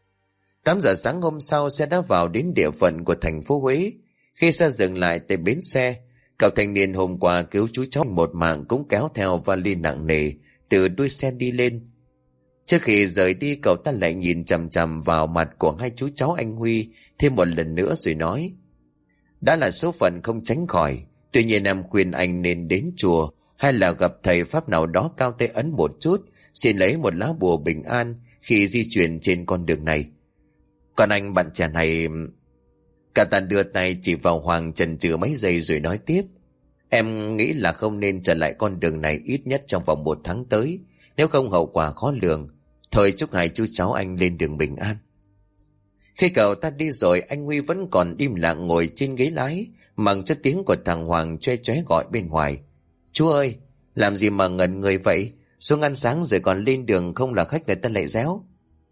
8 giờ sáng hôm sau, xe đã vào đến địa phận của thành phố Huế. Khi xe dừng lại tại bến xe, cậu thanh niên hôm qua cứu chú cháu một mạng cũng kéo theo vali nặng nề từ đuôi xe đi lên. Trước khi rời đi, cậu ta lại nhìn chằm chằm vào mặt của hai chú cháu anh Huy thêm một lần nữa rồi nói: Đã là số phận không tránh khỏi, tuy nhiên em khuyên anh nên đến chùa hay là gặp thầy pháp nào đó cao tay ấn một chút, xin lấy một lá bùa bình an khi di chuyển trên con đường này. Còn anh bạn trẻ này... Cả tàn đưa tay chỉ vào Hoàng chần chừ mấy giây rồi nói tiếp: Em nghĩ là không nên trở lại con đường này ít nhất trong vòng 1 tháng tới, nếu không hậu quả khó lường. Thôi chúc hai chú cháu anh lên đường bình an. Khi cậu ta đi rồi, anh Huy vẫn còn im lặng ngồi trên ghế lái, mặc cho tiếng của thằng Hoàng choe choé gọi bên ngoài: Chú ơi, làm gì mà ngẩn người vậy? Xuống ăn sáng rồi còn lên đường, không là khách người ta lại réo.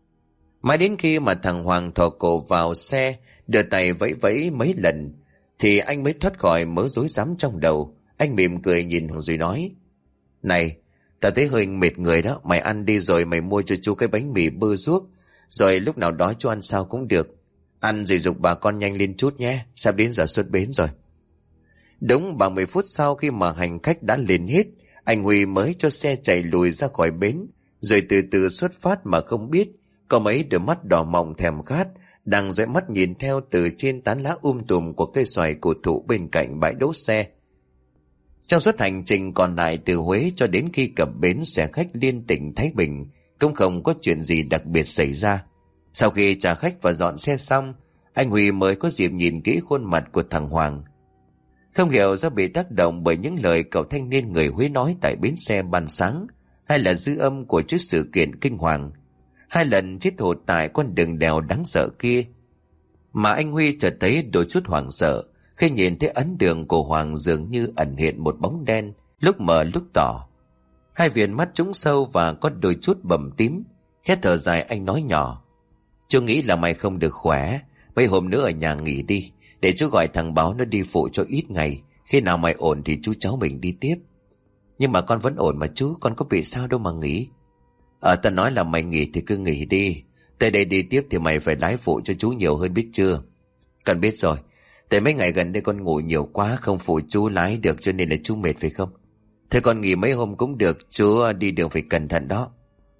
Mãi đến khi mà thằng Hoàng thò cổ vào xe, đưa tay vẫy vẫy mấy lần, thì anh mới thoát khỏi mớ rối rắm trong đầu. Anh mỉm cười nhìn rồi nói: Này, tao thấy hơi mệt người đó, mày ăn đi rồi mày mua cho chú cái bánh mì bơ ruốc, rồi lúc nào đó chú ăn sao cũng được. Ăn rồi giục bà con nhanh lên chút nhé, sắp đến giờ xuất bến rồi. Đúng 30 phút sau, khi mà hành khách đã lên hết, anh Huy mới cho xe chạy lùi ra khỏi bến, rồi từ từ xuất phát mà không biết có mấy đôi mắt đỏ mọng thèm khát đang dõi mắt nhìn theo từ trên tán lá tùm của cây xoài cổ thụ bên cạnh bãi đỗ xe. Trong suốt hành trình còn lại từ Huế cho đến khi cập bến xe khách liên tỉnh Thái Bình cũng không có chuyện gì đặc biệt xảy ra. Sau khi trả khách và dọn xe xong, anh Huy mới có dịp nhìn kỹ khuôn mặt của thằng Hoàng. Không hiểu do bị tác động bởi những lời cậu thanh niên người Huế nói tại bến xe ban sáng, hay là dư âm của chút sự kiện kinh hoàng 2 lần chết hụt tại con đường đèo đáng sợ kia, mà anh Huy chợt thấy đôi chút hoảng sợ khi nhìn thấy ấn đường của Hoàng dường như ẩn hiện một bóng đen, lúc mờ lúc tỏ. 2 viền mắt trũng sâu và có đôi chút bầm tím. Khẽ thở dài, anh nói nhỏ: Chú nghĩ là mày không được khỏe, mấy hôm nữa ở nhà nghỉ đi, để chú gọi thằng Báo nó đi phụ cho ít ngày, khi nào mày ổn thì chú cháu mình đi tiếp. Nhưng mà con vẫn ổn mà chú, con có bị sao đâu mà nghỉ. Tao nói là mày nghỉ thì cứ nghỉ đi, tới đây đi tiếp thì mày phải lái phụ cho chú nhiều hơn, biết chưa? Con biết rồi, tại mấy ngày gần đây con ngủ nhiều quá, không phụ chú lái được cho nên là chú mệt phải không? Thế con nghỉ mấy hôm cũng được, chú đi đường phải cẩn thận đó.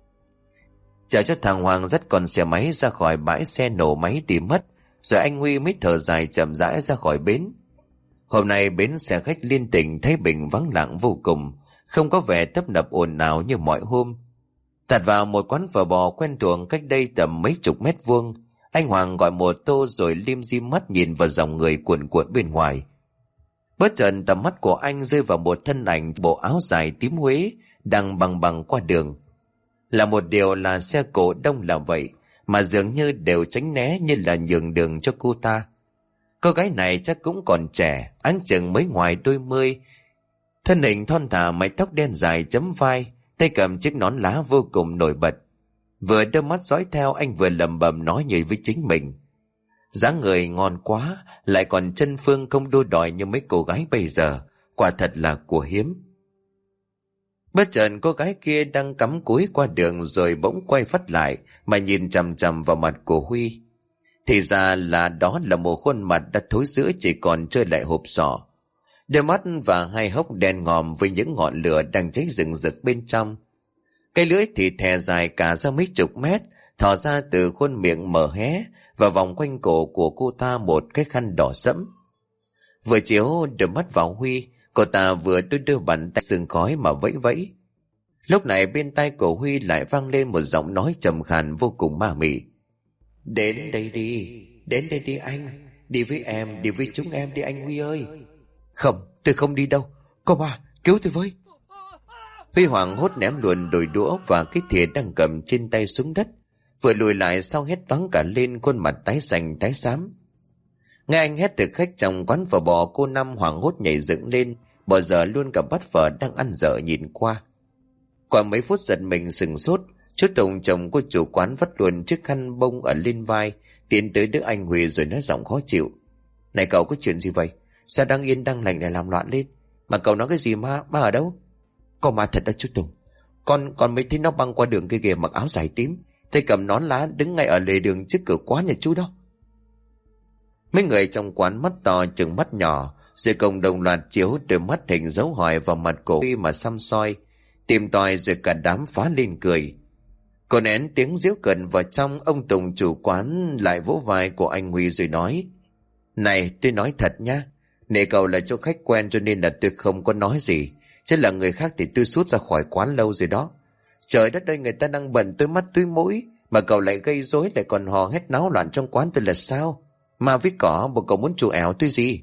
Chờ cho thằng Hoàng dắt con xe máy ra khỏi bãi xe nổ máy đi mất, rồi anh Huy mới thở dài chậm rãi ra khỏi bến. Hôm nay bến xe khách liên tỉnh Thái Bình vắng lặng vô cùng, không có vẻ tấp nập ồn ào như mọi hôm. Tạt vào một quán phở bò quen thuộc cách đây tầm mấy chục mét vuông, Anh Hoàng gọi một tô rồi lim dim mắt nhìn vào dòng người cuộn cuộn bên ngoài. Bất chợt tầm mắt của anh rơi vào một thân ảnh bộ áo dài tím Huế đang băng băng qua đường. Là một điều là xe cổ đông là vậy, mà dường như đều tránh né như là nhường đường cho cô ta. Cô gái này chắc cũng còn trẻ, áng chừng mới ngoài đôi mươi. Thân hình thon thả, mái tóc đen dài chấm vai, tay cầm chiếc nón lá vô cùng nổi bật. Vừa đôi mắt dõi theo, anh vừa lẩm bẩm nói như với chính mình. Dáng người ngon quá, lại còn chân phương không đua đòi như mấy cô gái bây giờ, quả thật là của hiếm. Bất chợt cô gái kia đang cắm cúi qua đường rồi bỗng quay phắt lại mà nhìn chằm chằm vào mặt của Huy. Thì ra là đó là một khuôn mặt đã thối rữa chỉ còn trơ lại hộp sọ. Đôi mắt và hai hốc đen ngòm với những ngọn lửa đang cháy rừng rực bên trong. Cái lưỡi thì thè dài cả ra mấy chục mét, thò ra từ khuôn miệng mở hé và vòng quanh cổ của cô ta một cái khăn đỏ sẫm. Vừa chiếu đôi mắt vào Huy, cô ta vừa đưa bàn tay sương khói mà vẫy vẫy. Lúc này bên tai của Huy lại vang lên một giọng nói trầm khàn vô cùng ma mị. Đến đây đi anh, đi với em, đi với chúng em đi anh Huy ơi. Không, tôi không đi đâu, cô ba, cứu tôi với. Huy hoảng hốt ném luôn đôi đũa và cái thìa đang cầm trên tay xuống đất, vừa lùi lại sau hét toáng cả lên, khuôn mặt tái xanh tái xám. Nghe anh hét, thực khách trong quán phở bò cô Năm hoảng hốt nhảy dựng lên, bỏ dở luôn cả bát phở đang ăn dở nhìn qua. Qua mấy phút giật mình sừng sốt, chú Tùng chồng của chủ quán vắt luôn chiếc khăn bông ở lên vai, tiến tới đỡ anh Huy rồi nói giọng khó chịu. Này cậu, có chuyện gì vậy? Sao đang yên đang lành lại làm loạn lên? Mà cậu nói cái gì ma ở đâu? Có ma thật đó chú Tùng. Con mới thấy nó băng qua đường kia kìa, mặc áo dài tím, tay cầm nón lá, đứng ngay ở lề đường trước cửa quán nhà chú đó. Mấy người trong quán mắt to chừng mắt nhỏ, rồi cùng đồng loạt chiếu đôi mắt hình dấu hỏi vào mặt cổ Huy mà xăm soi, tìm tòi, rồi cả đám phá lên cười. Cô nén tiếng giễu cợt vào trong, ông Tùng chủ quán lại vỗ vai của anh Huy rồi nói. Này, tôi nói thật nhá, nể cậu là chỗ khách quen cho nên là tôi không có nói gì, chứ là người khác thì tôi sút ra khỏi quán lâu rồi đó. Trời đất ơi, người ta đang bận tôi mắt tôi mũi, mà cậu lại gây rối, lại còn hò hét náo loạn trong quán tôi là sao? Mà với cỏ, bộ cậu muốn chủ ẻo tôi gì?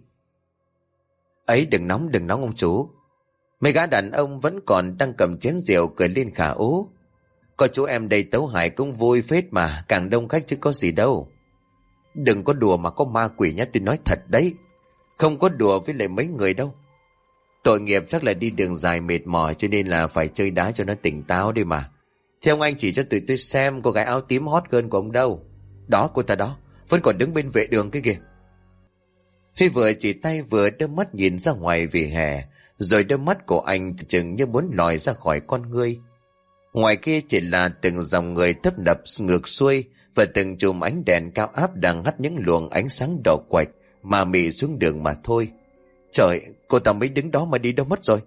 Ấy, đừng nóng ông chủ. Mấy gã đàn ông vẫn còn đang cầm chén rượu cười lên khả ố. Có chú em đây tấu hài cũng vui phết mà, càng đông khách chứ có gì đâu. Đừng có đùa mà có ma quỷ nhá, tôi nói thật đấy. Không có đùa với lại mấy người đâu. Tội nghiệp chắc là đi đường dài mệt mỏi cho nên là phải chơi đá cho nó tỉnh táo đi mà. Theo anh chỉ cho tụi tôi xem cô gái áo tím hot girl của ông đâu. Đó, cô ta đó, vẫn còn đứng bên vệ đường kia kìa. Huy vừa chỉ tay vừa đưa mắt nhìn ra ngoài vỉa hè, rồi đôi mắt của anh chừng như muốn lòi ra khỏi con ngươi. Ngoài kia chỉ là từng dòng người tấp nập ngược xuôi và từng chùm ánh đèn cao áp đang hắt những luồng ánh sáng đỏ quạch mà mị xuống đường mà thôi. Trời, cô ta mới đứng đó mà đi đâu mất rồi?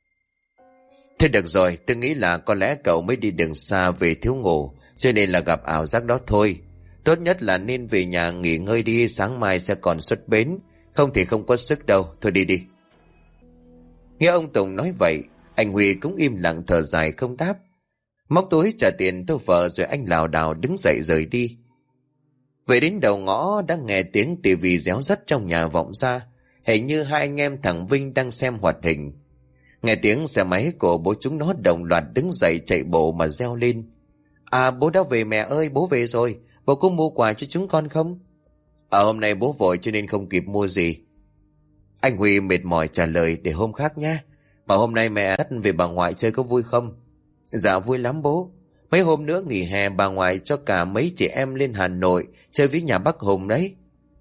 Thế được rồi, tôi nghĩ là có lẽ cậu mới đi đường xa về thiếu ngủ, cho nên là gặp ảo giác đó thôi. Tốt nhất là nên về nhà nghỉ ngơi đi, sáng mai sẽ còn xuất bến, không thì không có sức đâu, thôi đi đi. Nghe ông Tùng nói vậy, anh Huy cũng im lặng thở dài không đáp. Móc túi trả tiền cho vợ rồi anh lảo đảo đứng dậy rời đi. Về đến đầu ngõ đã nghe tiếng tivi réo rắt trong nhà vọng ra, hình như hai anh em thằng Vinh đang xem hoạt hình. Nghe tiếng xe máy của bố chúng nó đồng loạt đứng dậy chạy bộ mà reo lên. À, bố đã về mẹ ơi, bố về rồi, bố có mua quà cho chúng con không? Hôm nay bố vội cho nên không kịp mua gì. Anh Huy mệt mỏi trả lời, để hôm khác nhé. Mà hôm nay mẹ dắt về bà ngoại chơi có vui không? Dạ vui lắm bố. Mấy hôm nữa nghỉ hè bà ngoại cho cả mấy chị em lên Hà Nội chơi với nhà bác Hùng đấy.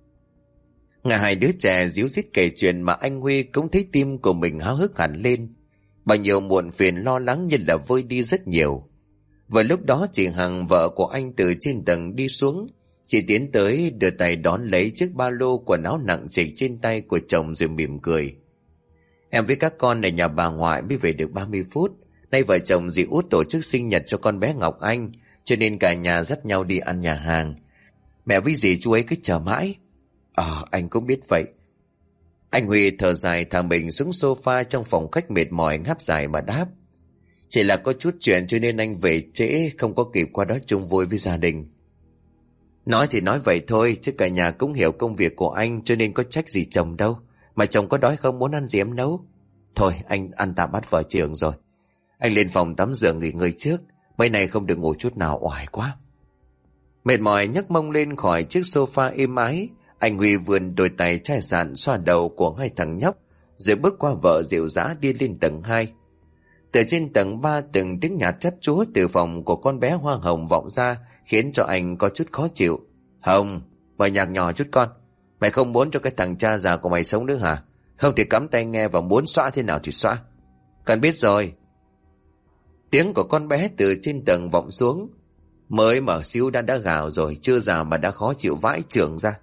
Nghe hai đứa trẻ díu dít kể chuyện mà anh Huy cũng thấy tim của mình háo hức hẳn lên. Bao nhiêu muộn phiền lo lắng như là vơi đi rất nhiều. Và lúc đó chị Hằng, vợ của anh, từ trên tầng đi xuống. Chị tiến tới đưa tay đón lấy chiếc ba lô quần áo nặng trịch trên tay của chồng rồi mỉm cười. Em với các con ở nhà bà ngoại mới về được 30 phút. Nay vợ chồng dì Út tổ chức sinh nhật cho con bé Ngọc Anh, cho nên cả nhà dắt nhau đi ăn nhà hàng. Mẹ với dì chú ấy cứ chờ mãi. Anh cũng biết vậy. Anh Huy thở dài thả mình xuống sofa trong phòng khách mệt mỏi ngáp dài mà đáp. Chỉ là có chút chuyện cho nên anh về trễ, không có kịp qua đó chung vui với gia đình. Nói thì nói vậy thôi, chứ cả nhà cũng hiểu công việc của anh, cho nên có trách gì chồng đâu. Mà chồng có đói không, muốn ăn gì em nấu? Thôi anh ăn tạm bát phở trường rồi. Anh lên phòng tắm rửa nghỉ ngơi trước, mấy này không được ngủ chút nào, oải quá. Mệt mỏi nhấc mông lên khỏi chiếc sofa êm ái, anh Huy vươn đôi tay chai sạn xoa đầu của hai thằng nhóc, rồi bước qua vợ dịu dã đi lên tầng 2. Từ trên tầng 3, từng tiếng nhạc chát chúa từ phòng của con bé Hoa Hồng vọng ra, khiến cho anh có chút khó chịu. Hồng, mở nhạc nhỏ chút con. Mày không muốn cho cái thằng cha già của mày sống nữa hả? Không thì cắm tay nghe và muốn xóa thế nào thì xóa. Con biết rồi. Tiếng của con bé từ trên tầng vọng xuống. Mới mở xíu đã gào rồi, chưa già mà đã khó chịu vãi chưởng ra.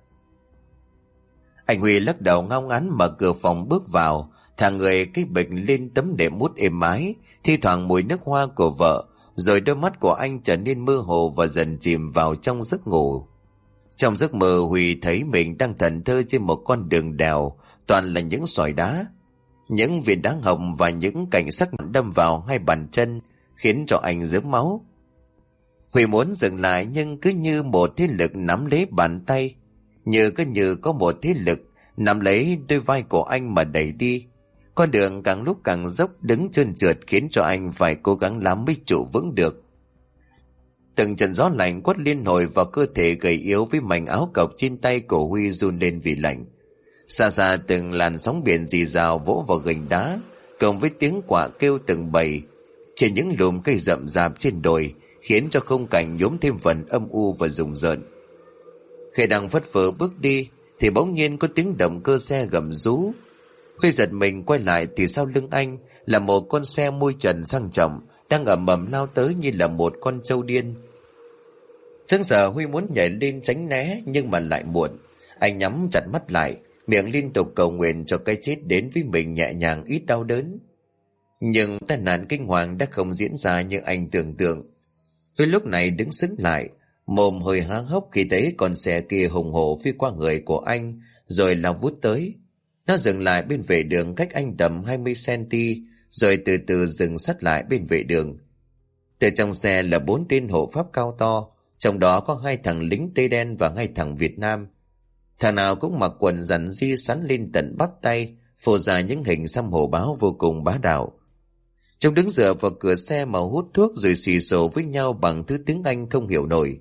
Anh Huy lắc đầu ngao ngán mở cửa phòng bước vào, thả người cái bịch lên tấm đệm mút êm ái, thi thoảng mùi nước hoa của vợ, rồi đôi mắt của anh trở nên mơ hồ và dần chìm vào trong giấc ngủ. Trong giấc mơ, Huy thấy mình đang thẫn thơ trên một con đường đèo, toàn là những sỏi đá, những viên đá hồng và những cảnh sắc đâm vào hai bàn chân, khiến cho anh rớm máu. Huy muốn dừng lại, nhưng cứ như một thế lực nắm lấy bàn tay, như có một thế lực nắm lấy đôi vai của anh mà đẩy đi. Con đường càng lúc càng dốc đứng trơn trượt, khiến cho anh phải cố gắng lắm mới trụ vững được. Từng trận gió lạnh quất liên hồi vào cơ thể gầy yếu với mảnh áo cộc trên tay của Huy run lên vì lạnh. Xa xa từng làn sóng biển rì rào vỗ vào gành đá, cộng với tiếng quạ kêu từng bầy trên những lùm cây rậm rạp trên đồi, khiến cho khung cảnh nhuốm thêm phần âm u và rùng rợn. Khi đang phất phơ bước đi thì bỗng nhiên có tiếng động cơ xe gầm rú. Huy giật mình quay lại thì sau lưng anh là một con xe mui trần sang trọng đang ầm ầm lao tới như là một con trâu điên. Sững sờ, Huy muốn nhảy lên tránh né nhưng mà lại muộn. Anh nhắm chặt mắt lại, miệng liên tục cầu nguyện cho cái chết đến với mình nhẹ nhàng ít đau đớn. Nhưng tai nạn kinh hoàng đã không diễn ra như anh tưởng tượng. Huy lúc này đứng sững lại, mồm hơi há hốc khi thấy con xe kia hùng hổ phi qua người của anh, rồi lao vút tới. Nó dừng lại bên vệ đường cách anh tầm 20 cm, rồi từ từ dừng sát lại bên vệ đường. Từ trong xe là 4 tên hộ pháp cao to, trong đó có 2 thằng lính Tây Đen và 2 thằng Việt Nam. Thằng nào cũng mặc quần rằn ri sắn lên tận bắp tay, phô ra những hình xăm hổ báo vô cùng bá đạo. Chúng đứng dựa vào cửa xe mà hút thuốc rồi xì xồ với nhau bằng thứ tiếng Anh không hiểu nổi.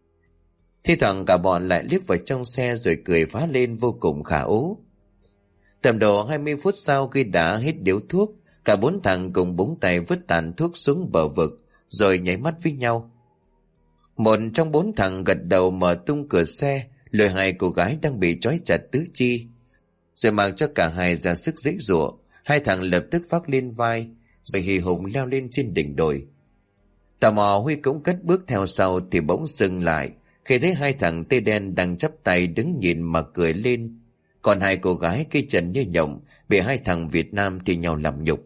Thi thoảng cả bọn lại liếc vào trong xe rồi cười phá lên vô cùng khả ố. Tầm độ 20 phút sau, khi đã hết điếu thuốc, cả 4 thằng cùng búng tay vứt tàn thuốc xuống bờ vực rồi nháy mắt với nhau. Một trong 4 thằng gật đầu mở tung cửa xe, lôi 2 cô gái đang bị trói chặt tứ chi, rồi mặc cho cả hai ra sức giãy giụa. 2 thằng lập tức vác lên vai rồi hì hục leo lên trên đỉnh đồi. Tò mò, Huy cũng cất bước theo sau thì bỗng dừng lại khi thấy 2 thằng Tây Đen đang chắp tay đứng nhìn mà cười lên. Còn 2 cô gái cây trần như nhộng bị 2 thằng Việt Nam thì nhau làm nhục.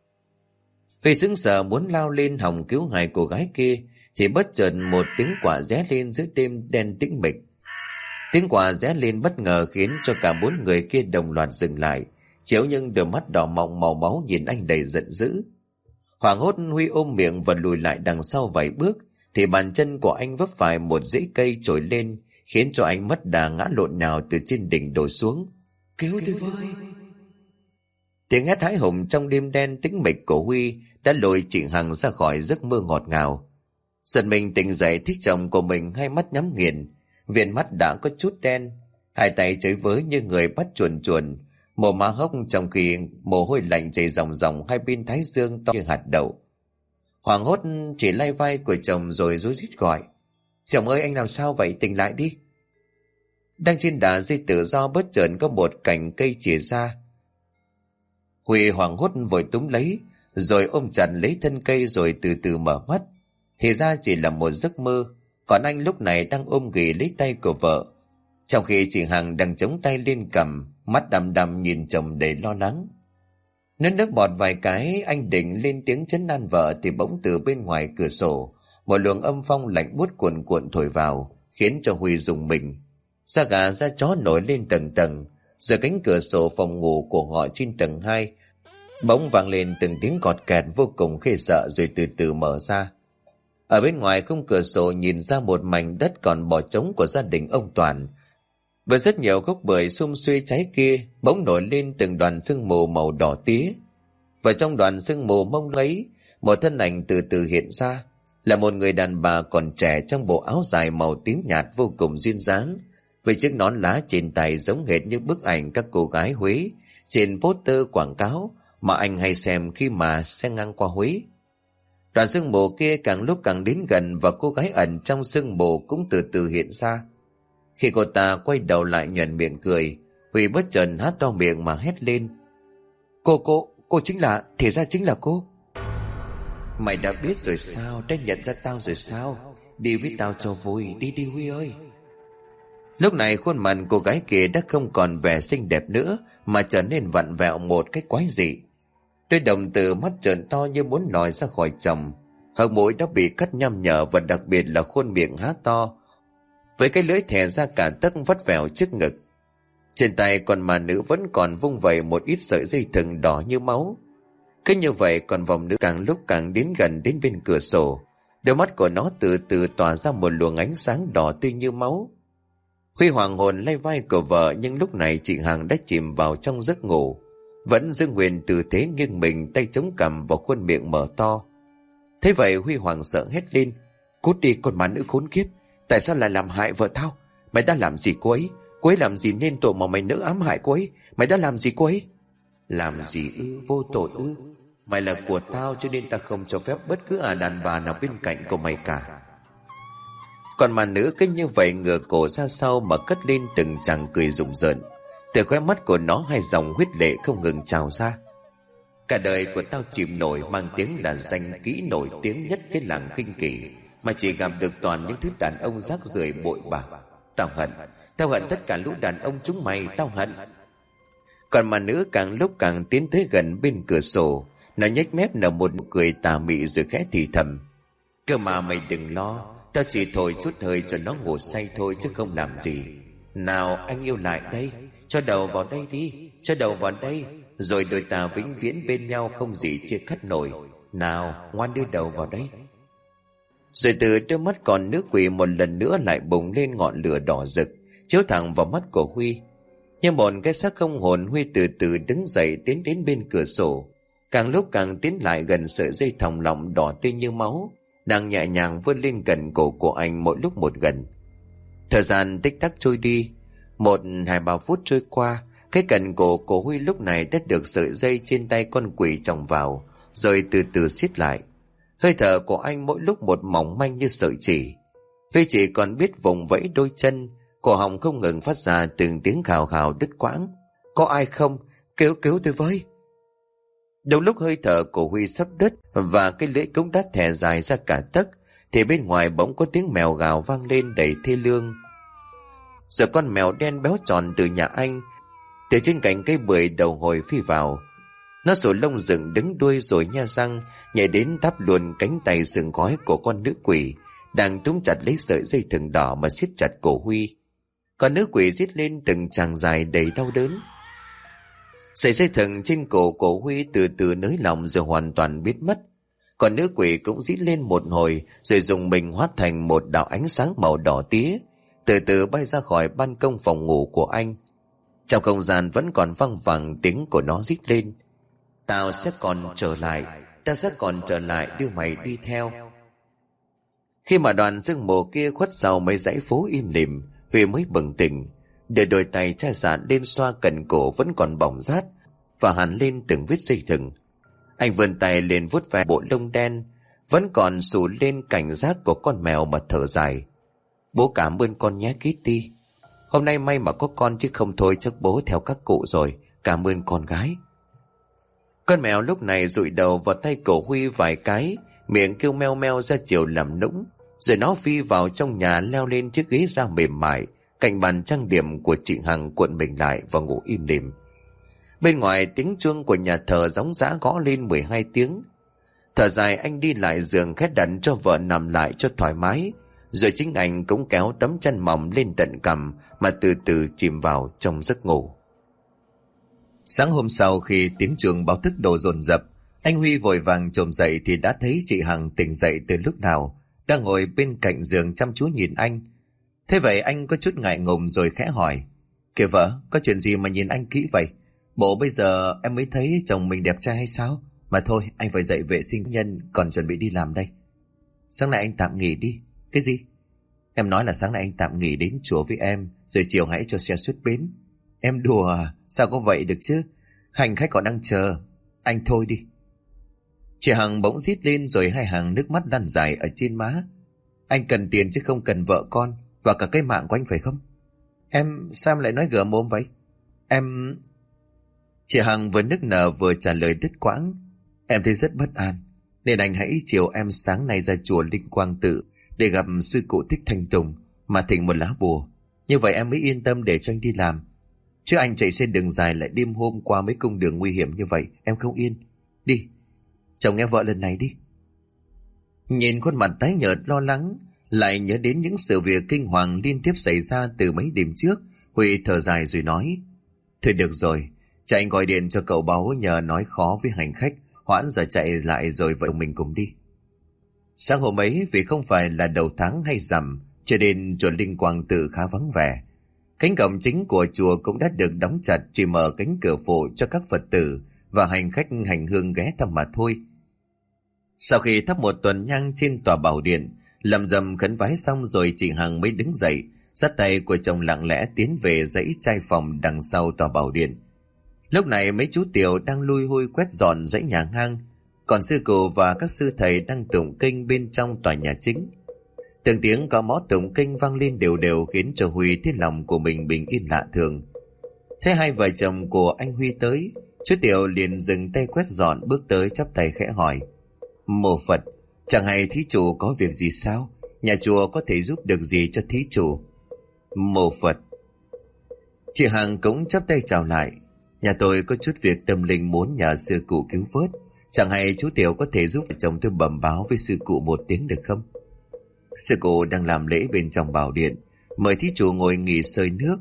Huy sững sờ muốn lao lên hòng cứu 2 cô gái kia thì bất chợt một tiếng quạ ré lên giữa đêm đen tĩnh mịch. Tiếng quạ ré lên bất ngờ khiến cho cả 4 người kia đồng loạt dừng lại, chiếu những đôi mắt đỏ mọng màu máu nhìn anh đầy giận dữ. Hoảng hốt, Huy ôm miệng và lùi lại đằng sau vài bước thì bàn chân của anh vấp phải một rễ cây trồi lên, khiến cho anh mất đà ngã lộn nhào từ trên đỉnh đổ xuống. Cứu tôi với! Tiếng hét hãi hùng trong đêm đen tĩnh mịch của Huy đã lôi chị Hằng ra khỏi giấc mơ ngọt ngào. Giật mình tỉnh dậy thích chồng của mình hai mắt nhắm nghiền, viền mắt đã có chút đen, 2 tay chới với như người bắt chuồn chuồn, mồm má hốc trong khi mồ hôi lạnh chảy ròng ròng hai bên thái dương to như hạt đậu. Hoảng hốt chỉ lay vai của chồng rồi rối rít gọi: Chồng ơi, anh làm sao vậy, tỉnh lại đi! Đang trên đà dây tự do, bất chợt có một cành cây chìa ra. Huy hoảng hốt vội túm lấy, rồi ôm chặt lấy thân cây rồi từ từ mở mắt. Thì ra chỉ là một giấc mơ, còn anh lúc này đang ôm ghì lấy tay của vợ, trong khi chị Hằng đang chống tay lên cằm, mắt đăm đăm nhìn chồng đầy lo lắng. Nuốt nước bọt vài cái, anh định lên tiếng trấn an vợ thì bỗng từ bên ngoài cửa sổ một luồng âm phong lạnh buốt cuồn cuộn thổi vào, khiến cho Huy rùng mình. Da gà da chó nổi lên tầng tầng, rồi cánh cửa sổ phòng ngủ của họ trên tầng 2 bỗng vang lên từng tiếng cọt kẹt vô cùng ghê sợ rồi từ từ mở ra. Ở bên ngoài khung cửa sổ nhìn ra một mảnh đất còn bỏ trống của gia đình ông Toàn. Với rất nhiều gốc bưởi sum xuê trái kia bỗng nổi lên từng đoàn sương mù màu đỏ tía. Và trong đoàn sương mù mông ấy, một thân ảnh từ từ hiện ra, là một người đàn bà còn trẻ trong bộ áo dài màu tím nhạt vô cùng duyên dáng, với chiếc nón lá trên tay giống hệt như bức ảnh các cô gái Huế trên poster quảng cáo mà anh hay xem khi mà xe ngang qua Huế. Đoàn sương mù kia càng lúc càng đến gần và cô gái ẩn trong sương mù cũng từ từ hiện ra. Khi cô ta quay đầu lại nhoẻn miệng cười, Huy bất chợt há to miệng mà hét lên: Cô chính là, thì ra chính là cô. Mày đã biết rồi sao, đã nhận ra tao rồi sao? Đi với tao cho vui, đi Huy ơi. Lúc này khuôn mặt cô gái kia đã không còn vẻ xinh đẹp nữa, mà trở nên vặn vẹo một cách quái dị. Đôi đồng tử mắt trợn to như muốn lòi ra khỏi chồng, hốc mũi đã bị cắt nhăm nhở, và đặc biệt là khuôn miệng há to, với cái lưỡi thè ra cả tấc vắt vẻo trước ngực. Trên tay con ma nữ vẫn còn vung vẩy một ít sợi dây thừng đỏ như máu. Cứ như vậy con vòng nữ càng lúc càng đến gần đến bên cửa sổ. Đôi mắt của nó từ từ tỏa ra một luồng ánh sáng đỏ tươi như máu. Huy hoàng hồn lay vai của vợ, nhưng lúc này chị Hằng đã chìm vào trong giấc ngủ, vẫn giữ nguyên tư thế nghiêng mình, tay chống cằm vào khuôn miệng mở to. Thế vậy Huy hoàng sợ hét lên: Cút đi con ma nữ khốn kiếp, tại sao lại làm hại vợ tao? Mày đã làm gì cô ấy? Cô ấy làm gì nên tội mà mày nỡ ám hại cô ấy? Mày đã làm gì cô ấy? Làm gì ư? Vô tội ư? Mày là của tao cho nên ta không cho phép bất cứ đàn bà nào bên cạnh của mày cả. Còn mà nữ cứ như vậy ngửa cổ ra sau mà cất lên từng tràng cười rụng rợn. Từ khóe mắt của nó hai dòng huyết lệ không ngừng trào ra. Cả đời của tao chìm nổi mang tiếng là danh kỹ nổi tiếng nhất cái làng Kinh Kỳ, mà chỉ gặp được toàn những thứ đàn ông rác rưởi bội bạc. Tao hận tất cả lũ đàn ông chúng mày, tao hận. Còn mà nữ càng lúc càng tiến tới gần bên cửa sổ, nó nhếch mép nở một nụ cười tà mị rồi khẽ thì thầm: Cơ mà mày đừng lo, tao chỉ thổi chút hơi cho nó ngủ say thôi chứ không làm gì. Nào anh yêu lại đây, cho đầu vào đây đi, cho đầu vào đây, rồi đôi ta vĩnh viễn bên nhau không gì chia cắt nổi. Nào ngoan đưa đầu vào đây. Rồi từ đôi mắt còn nữ quỷ một lần nữa lại bùng lên ngọn lửa đỏ rực, chiếu thẳng vào mắt của Huy. Như một cái xác không hồn, Huy từ từ đứng dậy tiến đến bên cửa sổ, càng lúc càng tiến lại gần sợi dây thòng lọng đỏ tươi như máu, đang nhẹ nhàng vươn lên gần cổ của anh mỗi lúc một gần. Thời gian tích tắc trôi đi, 1-2-3 phút trôi qua, cái cành cổ của Huy lúc này đã được sợi dây trên tay con quỷ chồng vào, rồi từ từ siết lại. Hơi thở của anh mỗi lúc một mỏng manh như sợi chỉ. Huy chỉ còn biết vùng vẫy đôi chân, cổ họng không ngừng phát ra từng tiếng khào khào đứt quãng. Có ai không? Cứu tôi với! Đầu lúc hơi thở của Huy sắp đứt và cái lưỡi cống đắt thè dài ra cả tấc, thì bên ngoài bỗng có tiếng mèo gào vang lên đầy thê lương. Rồi con mèo đen béo tròn từ nhà anh, từ trên cành cây bưởi đầu hồi phi vào. Nó sổ lông dựng đứng đuôi rồi nha răng nhảy đến táp luôn cánh tay sừng gói của con nữ quỷ đang túm chặt lấy sợi dây thừng đỏ mà siết chặt cổ Huy. Con nữ quỷ rít lên từng tràng dài đầy đau đớn. Sợi dây thừng trên cổ Huy từ từ nới lỏng rồi hoàn toàn biến mất. Còn nữ quỷ cũng rít lên một hồi rồi dùng mình hóa thành một đạo ánh sáng màu đỏ tía, từ từ bay ra khỏi ban công phòng ngủ của anh. Trong không gian vẫn còn văng vẳng tiếng của nó rít lên: Tao sẽ còn trở lại đưa mày đi theo. Khi mà đoàn sương mù kia khuất sau mấy dãy phố im lìm, Huy mới bừng tỉnh, để đôi tay chai sạn lên xoa cần cổ vẫn còn bỏng rát và hằn lên từng vết dây thừng. Anh vươn tay lên vuốt ve bộ lông đen vẫn còn xù lên cảnh giác của con mèo mà thở dài: Bố cảm ơn con nhé Kitty. Hôm nay may mà có con chứ không thôi chắc bố theo các cụ rồi. Cảm ơn con gái. Con mèo lúc này dụi đầu vào tay cổ Huy vài cái, miệng kêu meo meo ra chiều làm nũng, rồi nó phi vào trong nhà, leo lên chiếc ghế da mềm mại cạnh bàn trang điểm của chị Hằng, cuộn mình lại và ngủ im lìm. Bên ngoài tiếng chuông của nhà thờ gióng giã gõ lên 12 tiếng. Thở dài anh đi lại giường khét đặt cho vợ nằm lại cho thoải mái, rồi chính anh cũng kéo tấm chăn mỏng lên tận cằm mà từ từ chìm vào trong giấc ngủ. Sáng hôm sau khi tiếng chuông báo thức đổ dồn dập, anh Huy vội vàng chồm dậy thì đã thấy chị Hằng tỉnh dậy từ lúc nào, đang ngồi bên cạnh giường chăm chú nhìn anh. Thế vậy anh có chút ngại ngùng rồi khẽ hỏi: Kìa vợ, có chuyện gì mà nhìn anh kỹ vậy? Bộ bây giờ em mới thấy chồng mình đẹp trai hay sao? Mà thôi, anh phải dậy vệ sinh nhân, còn chuẩn bị đi làm đây. Sáng nay anh tạm nghỉ đi. Cái gì? Em nói là sáng nay anh tạm nghỉ đến chùa với em, rồi chiều hãy cho xe xuất bến. Em đùa à? Sao có vậy được chứ? Hành khách còn đang chờ. Anh thôi đi. Chị Hằng bỗng rít lên rồi hai hàng nước mắt lăn dài ở trên má. Anh cần tiền chứ không cần vợ con và cả cái mạng của anh phải không? Sao em lại nói gỡ mồm vậy? Em... Chị Hằng vừa nức nở vừa trả lời đứt quãng. Em thấy rất bất an, nên anh hãy chiều em sáng nay ra chùa Linh Quang Tự để gặp sư cụ Thích Thanh Tùng mà thỉnh một lá bùa. Như vậy em mới yên tâm để cho anh đi làm. Chứ anh chạy trên đường dài lại đêm hôm qua mấy cung đường nguy hiểm như vậy, em không yên. Đi, chồng nghe vợ lần này đi. Nhìn khuôn mặt tái nhợt lo lắng, lại nhớ đến những sự việc kinh hoàng liên tiếp xảy ra từ mấy đêm trước, Huy thở dài rồi nói: Thôi được rồi, cha anh gọi điện cho cậu Báu nhờ nói khó với hành khách, hoãn giờ chạy lại rồi vợ mình cùng đi. Sáng hôm ấy vì không phải là đầu tháng hay rằm, cho nên chùa Linh Quang Tự khá vắng vẻ. Cánh cổng chính của chùa cũng đã được đóng chặt, chỉ mở cánh cửa phụ cho các Phật tử và hành khách hành hương ghé thăm mà thôi. Sau khi thắp một tuần nhang trên tòa bảo điện, lầm rầm khấn vái xong rồi chị Hằng mới đứng dậy, dắt tay của chồng lặng lẽ tiến về dãy trai phòng đằng sau tòa bảo điện. Lúc này mấy chú tiểu đang lui hôi quét dọn dãy nhà ngang, còn sư cụ và các sư thầy đang tụng kinh bên trong tòa nhà chính. Từng tiếng có mõ tụng kinh vang lên đều đều khiến cho Huy thấy lòng của mình bình yên lạ thường. Thế hai vợ chồng của anh Huy tới, chú tiểu liền dừng tay quét dọn bước tới chắp tay khẽ hỏi: Mô Phật, chẳng hay thí chủ có việc gì sao? Nhà chùa có thể giúp được gì cho thí chủ? Mô Phật. Chị Hằng cũng chắp tay chào lại: Nhà tôi có chút việc tâm linh muốn nhờ sư cụ cứu vớt, chẳng hay chú tiểu có thể giúp vợ chồng tôi bẩm báo với sư cụ một tiếng được không? Sư cụ đang làm lễ bên trong bảo điện, mời thí chủ ngồi nghỉ sơi nước.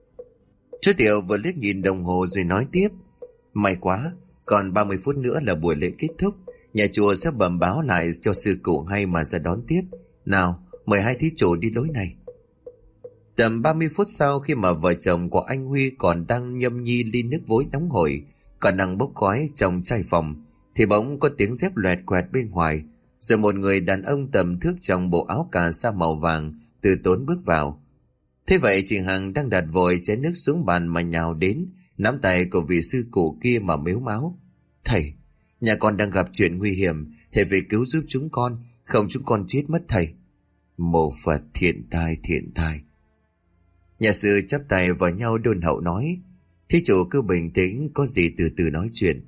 Chú tiểu vừa liếc nhìn đồng hồ rồi nói tiếp: May quá, còn 30 phút nữa là buổi lễ kết thúc, nhà chùa sẽ bẩm báo lại cho sư cụ hay mà ra đón tiếp. Nào, mời hai thí chủ đi lối này. Tầm 30 phút sau, khi mà vợ chồng của anh Huy còn đang nhâm nhi ly nước vối nóng hổi, còn đang bốc khói trong trai phòng, thì bỗng có tiếng dép loẹt quẹt bên ngoài, rồi một người đàn ông tầm thước trong bộ áo cà sa màu vàng từ tốn bước vào. Thế vậy chị Hằng đang đặt vội chén nước xuống bàn mà nhào đến, nắm tay của vị sư cụ kia mà mếu máo: Thầy, nhà con đang gặp chuyện nguy hiểm, thầy về cứu giúp chúng con, không chúng con chết mất thầy. Mô Phật, thiện tai. Nhà sư chắp tay vào nhau đôn hậu nói: Thí chủ cứ bình tĩnh, có gì từ từ nói chuyện.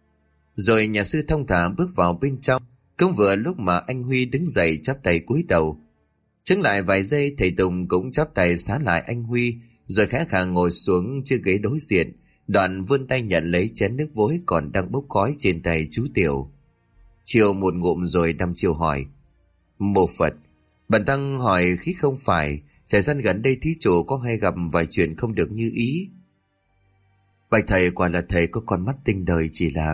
Rồi nhà sư thông thả bước vào bên trong. Cũng vừa lúc mà anh Huy đứng dậy chắp tay cúi đầu. Chững lại vài giây, thầy Tùng cũng chắp tay xá lại anh Huy, rồi khẽ khàng ngồi xuống chiếc ghế đối diện, đoạn vươn tay nhận lấy chén nước vối còn đang bốc khói trên tay chú tiểu. Chiều một ngụm rồi đăm chiều hỏi: Mô Phật, bần tăng hỏi khí không phải, thời gian gần đây thí chủ có hay gặp vài chuyện không được như ý? Bạch thầy, quả là thầy có con mắt tinh đời, chỉ là...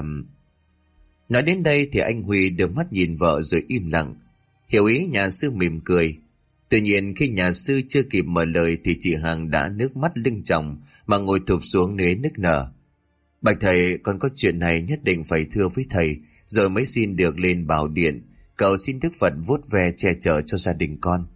Nói đến đây thì anh Huy đưa mắt nhìn vợ rồi im lặng. Hiểu ý nhà sư mỉm cười. Tuy nhiên khi nhà sư chưa kịp mở lời thì chị Hằng đã nước mắt lưng tròng mà ngồi thụp xuống nế nức nở. Bạch thầy, con có chuyện này nhất định phải thưa với thầy, rồi mới xin được lên bảo điện, cầu xin Đức Phật vuốt ve che chở cho gia đình con.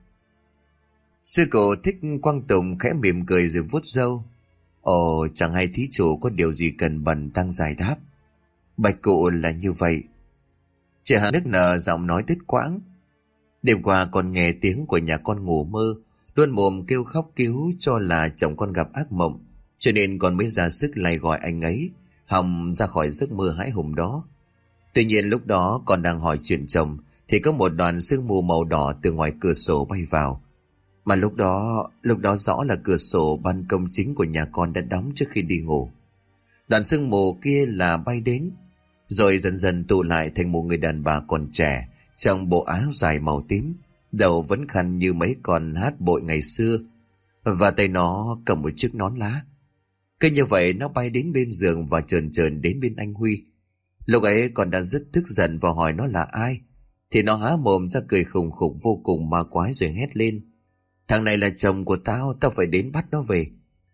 Sư cụ Thích Quang Tùng khẽ mỉm cười rồi vuốt râu: Ồ, chẳng hay thí chủ có điều gì cần bần tăng giải đáp. Bạch cụ là như vậy. Chị Hằng nức nở giọng nói đứt quãng: Đêm qua con nghe tiếng của nhà con ngủ mơ, luôn mồm kêu khóc cứu cho là chồng con gặp ác mộng, cho nên con mới ra sức lay gọi anh ấy, hòng ra khỏi giấc mơ hãi hùng đó. Tuy nhiên lúc đó con đang hỏi chuyện chồng thì có một đoàn sương mù màu đỏ từ ngoài cửa sổ bay vào. Mà lúc đó rõ là cửa sổ ban công chính của nhà con đã đóng trước khi đi ngủ. Đoàn sương mù kia là bay đến, rồi dần dần tụ lại thành một người đàn bà còn trẻ, trong bộ áo dài màu tím, đầu vẫn khăn như mấy con hát bội ngày xưa, và tay nó cầm một chiếc nón lá. Cứ như vậy nó bay đến bên giường và chờn chờn đến bên anh Huy. Lúc ấy con đã rất tức giận và hỏi nó là ai. thì nó há mồm ra cười khùng khục vô cùng ma quái rồi hét lên: Thằng này là chồng của tao, tao phải đến bắt nó về.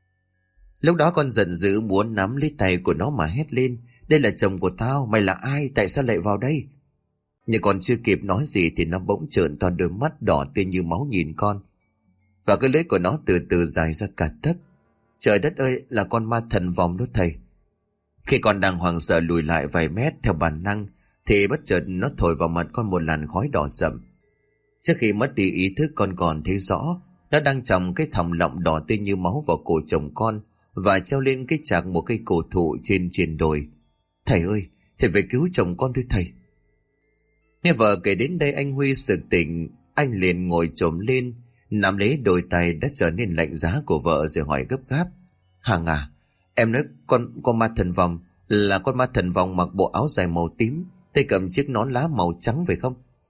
Lúc đó con giận dữ muốn nắm lấy tay của nó mà hét lên: Đây là chồng của tao, mày là ai, tại sao lại vào đây? Nhưng còn chưa kịp nói gì thì nó bỗng trợn toàn đôi mắt đỏ tươi như máu nhìn con. Và cái lưỡi của nó từ từ dài ra cả tấc. Trời đất ơi, là con ma thần vòng đó thầy. Khi con đang hoảng sợ lùi lại vài mét theo bản năng, thì bất chợt nó thổi vào mặt con một làn khói đỏ sậm. Trước khi mất đi ý thức, con còn thấy rõ nó đang trồng cái thòng lọng đỏ tươi như máu vào cổ chồng con và treo lên cái chạc một cây cổ thụ trên triền đồi. Thầy ơi, thầy phải cứu chồng con thôi thầy. Nghe vợ kể đến đây, anh Huy sực tỉnh. Anh liền ngồi chồm lên, nắm lấy đôi tay đã trở nên lạnh giá của vợ rồi hỏi gấp gáp: Hằng à, em nói con ma thần vòng là con ma thần vòng mặc bộ áo dài màu tím, tay cầm chiếc nón lá màu trắng phải không?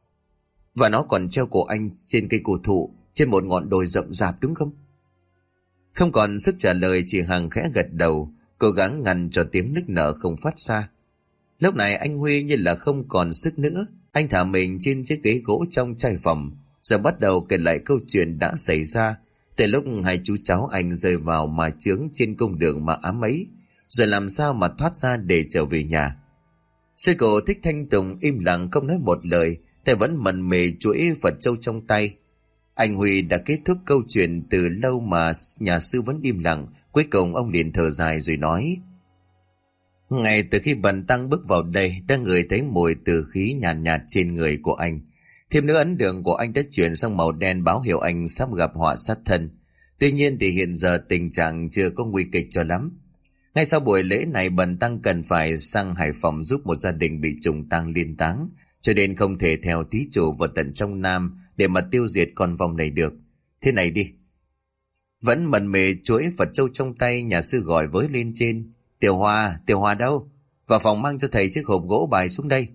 Và nó còn treo cổ anh trên cây cổ thụ trên một ngọn đồi rậm rạp đúng không? Không còn sức trả lời, chị Hằng khẽ gật đầu, cố gắng ngăn cho tiếng nức nở không phát ra. Lúc này anh Huy như là không còn sức nữa. Anh thả mình trên chiếc ghế gỗ trong chai phòng, rồi bắt đầu kể lại câu chuyện đã xảy ra từ lúc hai chú cháu anh rơi vào mà chướng trên cung đường mà ám ấy, rồi làm sao mà thoát ra để trở về nhà. Sư cổ Thích Thanh Tùng im lặng không nói một lời, tay vẫn mần mề chuỗi Phật trâu trong tay. Anh Huy đã kết thúc câu chuyện từ lâu mà nhà sư vẫn im lặng. Cuối cùng ông liền thở dài rồi nói: Ngay từ khi Bần Tăng bước vào đây, đã ngửi thấy mùi tử khí nhàn nhạt trên người của anh. Thêm nữa, ấn đường của anh đã chuyển sang màu đen, báo hiệu anh sắp gặp họa sát thân. Tuy nhiên thì hiện giờ tình trạng chưa có nguy kịch cho lắm. Ngay sau buổi lễ này, Bần Tăng cần phải sang Hải Phòng giúp một gia đình bị trùng tang liên táng, cho nên không thể theo thí chủ vào tận trong Nam để mà tiêu diệt con vong này được. Thế này đi. Vẫn mần mề chuỗi Phật trâu trong tay, nhà sư gọi với lên trên: Tiểu Hòa đâu? Vào phòng mang cho thầy chiếc hộp gỗ bài xuống đây.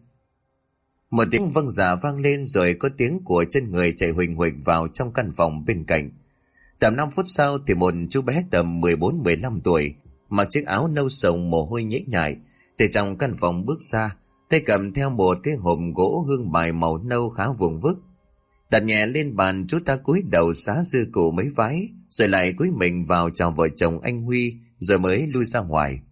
Một tiếng vâng dạ vang lên, rồi có tiếng của chân người chạy huỳnh huỳnh vào trong căn phòng bên cạnh. Tầm 5 phút sau thì một chú bé tầm 14-15 tuổi, mặc chiếc áo nâu sồng mồ hôi nhễ nhại, từ trong căn phòng bước ra, tay cầm theo một cái hộp gỗ hương bài màu nâu khá vuông vức. Đặt nhẹ lên bàn, chú ta cúi đầu xá sư cụ mấy vái, rồi lại cúi mình vào chào vợ chồng anh Huy, rồi mới lui ra ngoài.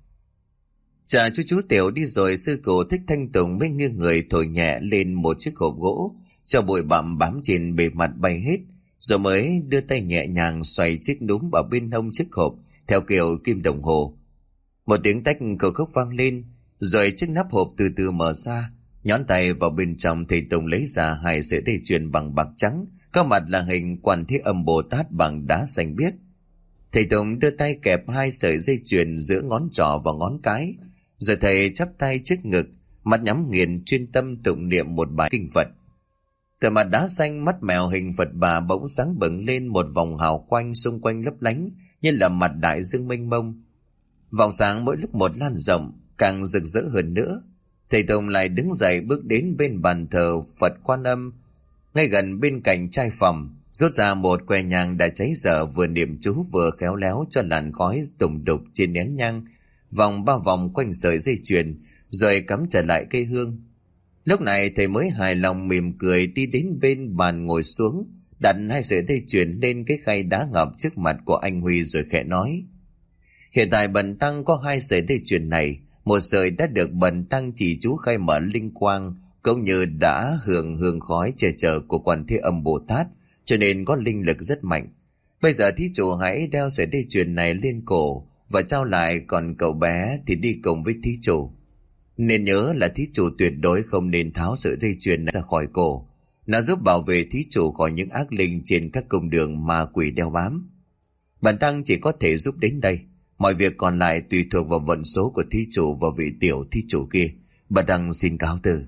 Chà chú Tiểu đi rồi, sư cụ Thích Thanh Tùng mới nghiêng người thổi nhẹ lên một chiếc hộp gỗ, cho bụi bặm bám trên bề mặt bay hết, rồi mới đưa tay nhẹ nhàng xoay chiếc núm ở bên hông chiếc hộp theo kiểu kim đồng hồ. Một tiếng tách cầu khúc vang lên, rồi chiếc nắp hộp từ từ mở ra. Nhón tay vào bên trong, thầy Tùng lấy ra 2 sợi dây chuyền bằng bạc trắng, có mặt là hình Quan Thế Âm Bồ Tát bằng đá xanh biếc. Thầy Tùng đưa tay kẹp 2 sợi dây chuyền giữa ngón trỏ và ngón cái, rồi thầy chắp tay trước ngực, mắt nhắm nghiền chuyên tâm tụng niệm một bài kinh Phật. Từ mặt đá xanh, mắt mèo hình Phật Bà bỗng sáng bừng lên một vòng hào quang, xung quanh lấp lánh như là mặt đại dương mênh mông. Vòng sáng mỗi lúc một lan rộng, càng rực rỡ hơn nữa. Thầy Tùng lại đứng dậy bước đến bên bàn thờ Phật Quan Âm, ngay gần bên cạnh chai phòng, rút ra một que nhang đã cháy dở, vừa niệm chú vừa khéo léo cho làn khói tùng đục trên nén nhang vòng 3 vòng quanh sợi dây chuyền, rồi cắm trở lại cây hương. Lúc này thầy mới hài lòng mỉm cười đi đến bên bàn ngồi xuống, đặt 2 sợi dây chuyền lên cái khay đá ngọc trước mặt của anh Huy, rồi khẽ nói: Hiện tại Bần Tăng có 2 sợi dây chuyền này, một sợi đã được Bần Tăng chỉ chú khai mở linh quang, cũng như đã hưởng hương khói che chở của Quan Thế Âm Bồ Tát, cho nên có linh lực rất mạnh. Bây giờ thí chủ hãy đeo sợi dây chuyền này lên cổ và trao lại, còn cậu bé thì đi cùng với thí chủ. Nên nhớ là thí chủ tuyệt đối không nên tháo sợi dây chuyền này ra khỏi cổ. Nó giúp bảo vệ thí chủ khỏi những ác linh trên các cung đường ma quỷ đeo bám. Bần Tăng chỉ có thể giúp đến đây, mọi việc còn lại tùy thuộc vào vận số của thí chủ và vị tiểu thí chủ kia. Bần Tăng xin cáo từ.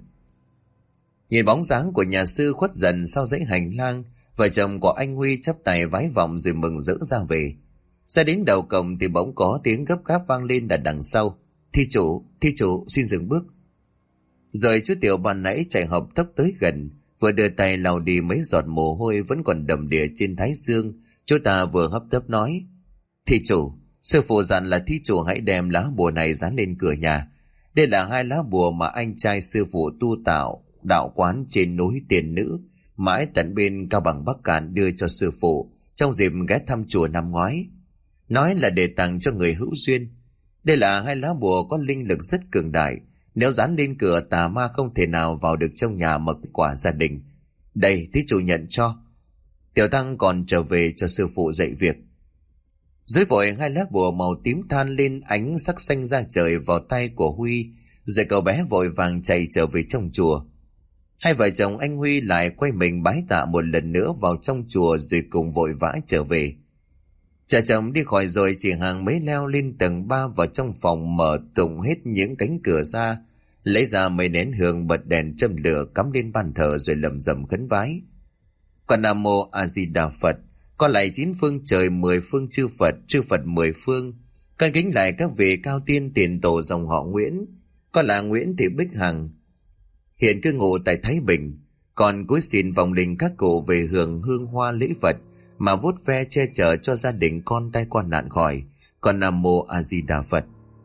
Nhìn bóng dáng của nhà sư khuất dần sau dãy hành lang, vợ chồng của anh Huy chắp tay vái vọng rồi mừng rỡ ra về. Ra đến đầu cổng thì bỗng có tiếng gấp gáp vang lên ở đằng sau: Thí chủ xin dừng bước. Rồi chú Tiểu ban nãy chạy hợp tốc tới gần, vừa đưa tay lau đi mấy giọt mồ hôi vẫn còn đầm đìa trên thái dương. Chú ta vừa hấp tấp nói: Thí chủ, sư phụ dặn là thí chủ hãy đem lá bùa này dán lên cửa nhà. Đây là 2 lá bùa mà anh trai sư phụ tu tạo đạo quán trên núi Tiền Nữ, mãi tận bên Cao Bằng Bắc Cạn đưa cho sư phụ trong dịp ghé thăm chùa năm ngoái. Nói là để tặng cho người hữu duyên. Đây là hai lá bùa có linh lực rất cường đại. Nếu dán lên cửa, tà ma không thể nào vào được trong nhà mà kết quả gia đình. Đây, thí chủ nhận cho. Tiểu tăng còn trở về cho sư phụ dạy việc. Dưới vội hai lá bùa màu tím than lên ánh sắc xanh ra trời vào tay của Huy, rồi cậu bé vội vàng chạy trở về trong chùa. Hai vợ chồng anh Huy lại quay mình bái tạ một lần nữa vào trong chùa rồi cùng vội vã trở về. Cha chồng đi khỏi rồi, chị Hằng mới leo lên tầng 3 vào trong phòng, mở tung hết những cánh cửa ra, lấy ra mấy nén hương, bật đèn châm lửa cắm lên bàn thờ rồi lẩm rẩm khấn vái. Con Nam Mô A Di Đà Phật, con lạy 9 phương trời 10 phương chư Phật 10 phương, con kính lại các vị cao tiên tiền tổ dòng họ Nguyễn. Con là Nguyễn Thị Bích Hằng, hiện cư ngụ tại Thái Bình. Con cúi xin vòng linh các cụ về hưởng hương hoa lễ Phật mà vuốt ve che chở cho gia đình con tai qua nạn khỏi. Con Nam Mô A Di Đà Phật.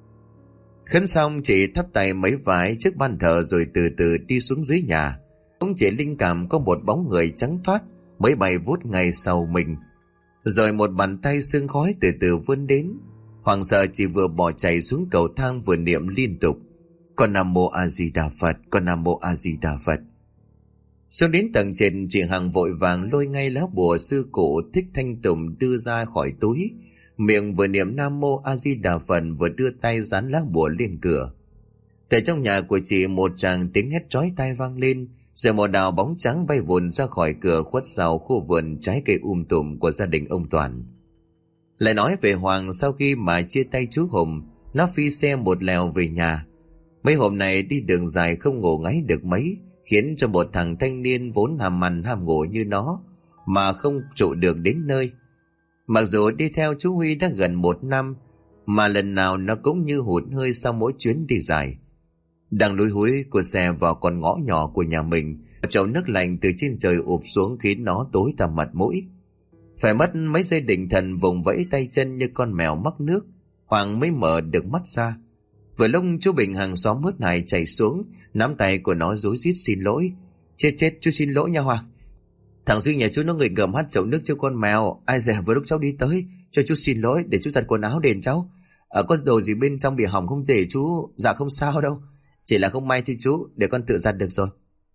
Khấn xong, chị thắp tay mấy vái trước bàn thờ rồi từ từ đi xuống dưới nhà. Ông chị linh cảm có một bóng người trắng thoát mới bay vút ngay sau mình, rồi một bàn tay sương khói từ từ vươn đến. Hoảng sợ, chị vừa bỏ chạy xuống cầu thang vừa niệm liên tục: Con Nam Mô A Di Đà Phật, Con Nam Mô A Di Đà Phật. Xuống đến tầng trên, chị Hằng vội vàng lôi ngay lá bùa sư cụ Thích Thanh Tùng đưa ra khỏi túi, miệng vừa niệm Nam Mô A Di Đà Phật vừa đưa tay dán lá bùa lên cửa. Từ trong nhà của chị, một tràng tiếng hét chói tai vang lên, rồi một đạo bóng trắng bay vụn ra khỏi cửa khuất sau khu vườn trái cây tùm của gia đình ông Toàn. Lại nói về Hoàng, sau khi mà chia tay chú Hùng, nó phi xe một lèo về nhà. Mấy hôm này đi đường dài không ngủ ngáy được mấy, khiến cho một thằng thanh niên vốn ham ăn ham ngủ như nó mà không trụ được đến nơi. Mặc dù đi theo chú Huy đã gần 1 năm, mà lần nào nó cũng như hụt hơi sau mỗi chuyến đi dài. Đang lúi húi của xe vào con ngõ nhỏ của nhà mình, chậu nước lạnh từ trên trời ụp xuống khiến nó tối tăm mặt mũi. Phải mất mấy giây định thần, vùng vẫy tay chân như con mèo mắc nước, Hoàng mới mở được mắt ra. Vừa lúc chú Bình hàng xóm hớt này chạy xuống, nắm tay của nó rối rít xin lỗi: Chết, chú xin lỗi nha Hoàng. Thằng Duy nhà chú nó nghịch ngợm hắt chậu nước cho con mèo. Ai dè vừa lúc cháu đi tới, cho chú xin lỗi để chú giặt quần áo đền cháu. Có đồ gì bên trong bị hỏng không để chú? Dạ không sao đâu, chỉ là không may thôi chú, để con tự giặt được rồi.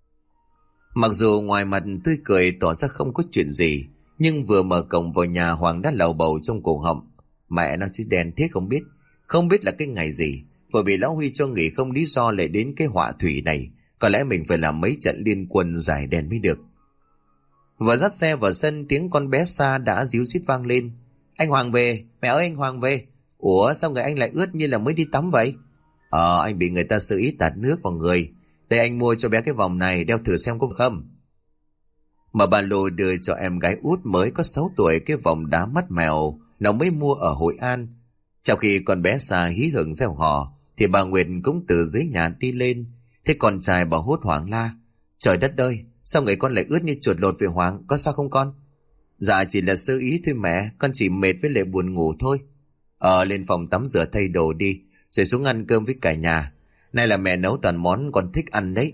Mặc dù ngoài mặt tươi cười tỏ ra không có chuyện gì, nhưng vừa mở cổng vào nhà, Hoàng đã lầu bầu trong cổ họng: Mẹ nó chứ đen thế, không biết là cái ngày gì vừa bị lão Huy cho nghỉ không lý do lại đến cái họa thủy này. Có lẽ mình phải làm mấy trận liên quân giải đèn mới được. Vừa dắt xe vào sân, tiếng con bé Sa đã ríu rít vang lên: Anh Hoàng về, mẹ ơi anh Hoàng về. Ủa sao người anh lại ướt như là mới đi tắm vậy? Anh bị người ta sơ ý tạt nước vào người. Đây anh mua cho bé cái vòng này, đeo thử xem có không. Mà bà Lô đưa cho em gái út mới có 6 tuổi cái vòng đá mắt mèo nó mới mua ở Hội An. Trong khi con bé Sa hí hửng reo hò thì bà Nguyệt cũng từ dưới nhà đi lên. Thế con trai bà hốt hoảng la: Trời đất ơi, sao người con lại ướt như chuột lột về Hoàng, có sao không con? Dạ chỉ là sơ ý thôi mẹ, con chỉ mệt với lại buồn ngủ thôi. Lên phòng tắm rửa thay đồ đi, rồi xuống ăn cơm với cả nhà. Nay là mẹ nấu toàn món con thích ăn đấy.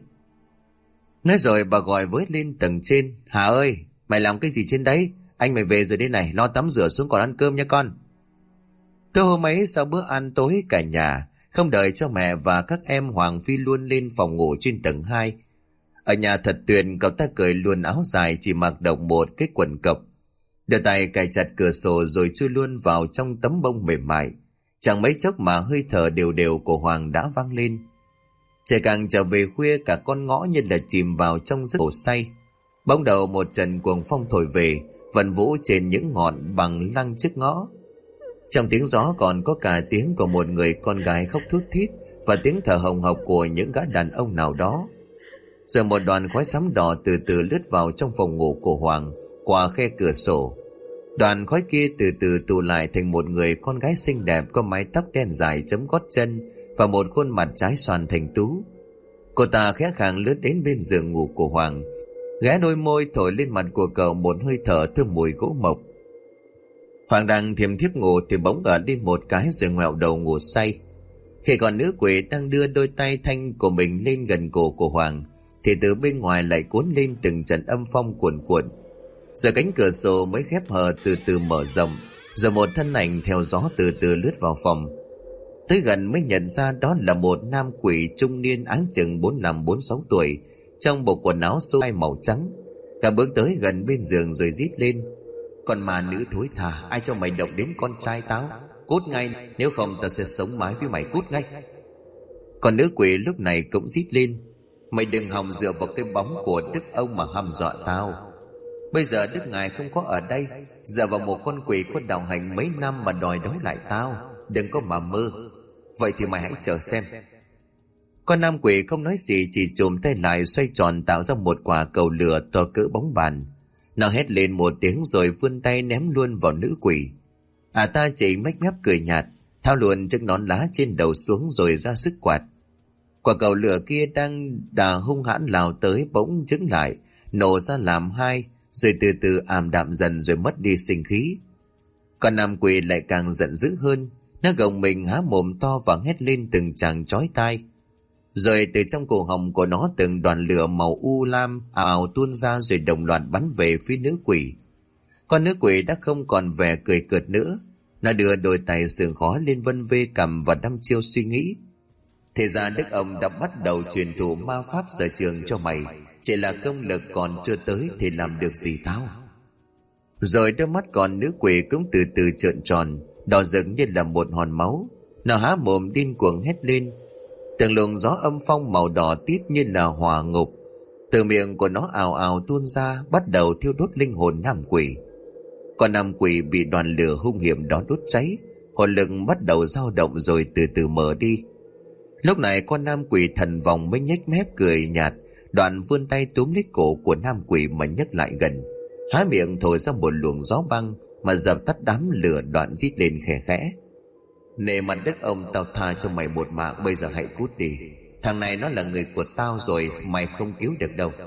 Nói rồi bà gọi với lên tầng trên: Hà ơi, mày làm cái gì trên đấy? Anh mày về rồi đây này, lo tắm rửa xuống còn ăn cơm nha con. Tối hôm ấy sau bữa ăn tối, cả nhà không đợi cho mẹ và các em, Hoàng phi luôn lên phòng ngủ trên tầng 2. Ở nhà thật tuyệt, cậu ta cởi luôn áo dài, chỉ mặc đồng một cái quần cộc, đưa tay cài chặt cửa sổ rồi chui luôn vào trong tấm bông mềm mại. Chẳng mấy chốc mà hơi thở đều đều của Hoàng đã vang lên. Trời càng trở về khuya, cả con ngõ như là chìm vào trong giấc ngủ say. Bỗng đầu một trận cuồng phong thổi về, vần vũ trên những ngọn bằng lăng trước ngõ. Trong tiếng gió còn có cả tiếng của một người con gái khóc thút thít và tiếng thở hồng hộc của những gã đàn ông nào đó. Rồi một đoàn khói xám đỏ từ từ lướt vào trong phòng ngủ của Hoàng qua khe cửa sổ. Đoàn khói kia từ từ tụ lại thành một người con gái xinh đẹp, có mái tóc đen dài chấm gót chân và một khuôn mặt trái xoan thành tú. Cô ta khẽ khàng lướt đến bên giường ngủ của Hoàng, ghé đôi môi thổi lên mặt của cậu một hơi thở thơm mùi gỗ mộc. Hoàng đang thiềm thiếp ngủ thì bỗng ở lên một cái rồi ngoẹo đầu ngủ say. Khi còn nữ quỷ đang đưa đôi tay thanh của mình lên gần cổ của Hoàng thì từ bên ngoài lại cuốn lên từng trận âm phong cuồn cuộn. Rồi cánh cửa sổ mới khép hờ từ từ mở rộng, rồi một thân ảnh theo gió từ từ lướt vào phòng. Tới gần mới nhận ra đó là một nam quỷ trung niên áng chừng 45-46 tuổi, trong bộ quần áo xô hai màu trắng. Cả bước tới gần bên giường rồi rít lên: "Con ma nữ thối tha, ai cho mày động đến con trai tao? Cút ngay, nếu không tao sẽ sống mái với mày, cút ngay!" Còn nữ quỷ lúc này cũng rít lên: "Mày đừng hòng dựa vào cái bóng của Đức ông mà hăm dọa tao. Bây giờ Đức ngài không có ở đây, dựa vào một con quỷ có đạo hành mấy năm mà đòi đấu lại tao, đừng có mà mơ. Vậy thì mày hãy chờ xem." Con nam quỷ không nói gì, chỉ chùm tay lại xoay tròn tạo ra một quả cầu lửa to cỡ bóng bàn. Nó hét lên một tiếng rồi vươn tay ném luôn vào nữ quỷ. Ta chỉ mếch mép cười nhạt, tháo luôn chiếc nón lá trên đầu xuống rồi ra sức quạt. Quả cầu lửa kia đang đà hung hãn lao tới bỗng chững lại, nổ ra làm hai, rồi từ từ ảm đạm dần rồi mất đi sinh khí. Con nam quỷ lại càng giận dữ hơn, nó gồng mình há mồm to và hét lên từng tràng chói tai. Rồi từ trong cổ họng của nó từng đoàn lửa màu u lam ào tuôn ra rồi đồng loạt bắn về phía nữ quỷ. Con nữ quỷ đã không còn vẻ cười cợt nữa, nó đưa đôi tay sườn khó lên vân vê cằm và đăm chiêu suy nghĩ. Thế ra Đức ông đã bắt đầu truyền thụ ma pháp sở trường cho mày, chỉ là công lực còn chưa tới thì làm được gì tao. Rồi đôi mắt con nữ quỷ cũng từ từ trợn tròn, đỏ rực như là một hòn máu. Nó há mồm điên cuồng hét lên. Từng luồng gió âm phong màu đỏ tít như là hỏa ngục từ miệng của nó ào ào tuôn ra, bắt đầu thiêu đốt linh hồn nam quỷ. Còn nam quỷ bị đoàn lửa hung hiểm đó đốt cháy, hồn lực bắt đầu dao động rồi từ từ mở đi. Lúc này con nam quỷ thần vòng mới nhếch mép cười nhạt, đoạn vươn tay túm lấy cổ của nam quỷ mà nhấc lại gần, há miệng thổi ra một luồng gió băng mà dập tắt đám lửa, đoạn rít lên khẽ khẽ: "Nể mặt Đức ông, tao tha cho mày một mạng, bây giờ hãy cút đi. Thằng này nó là người của tao rồi, mày không cứu được đâu."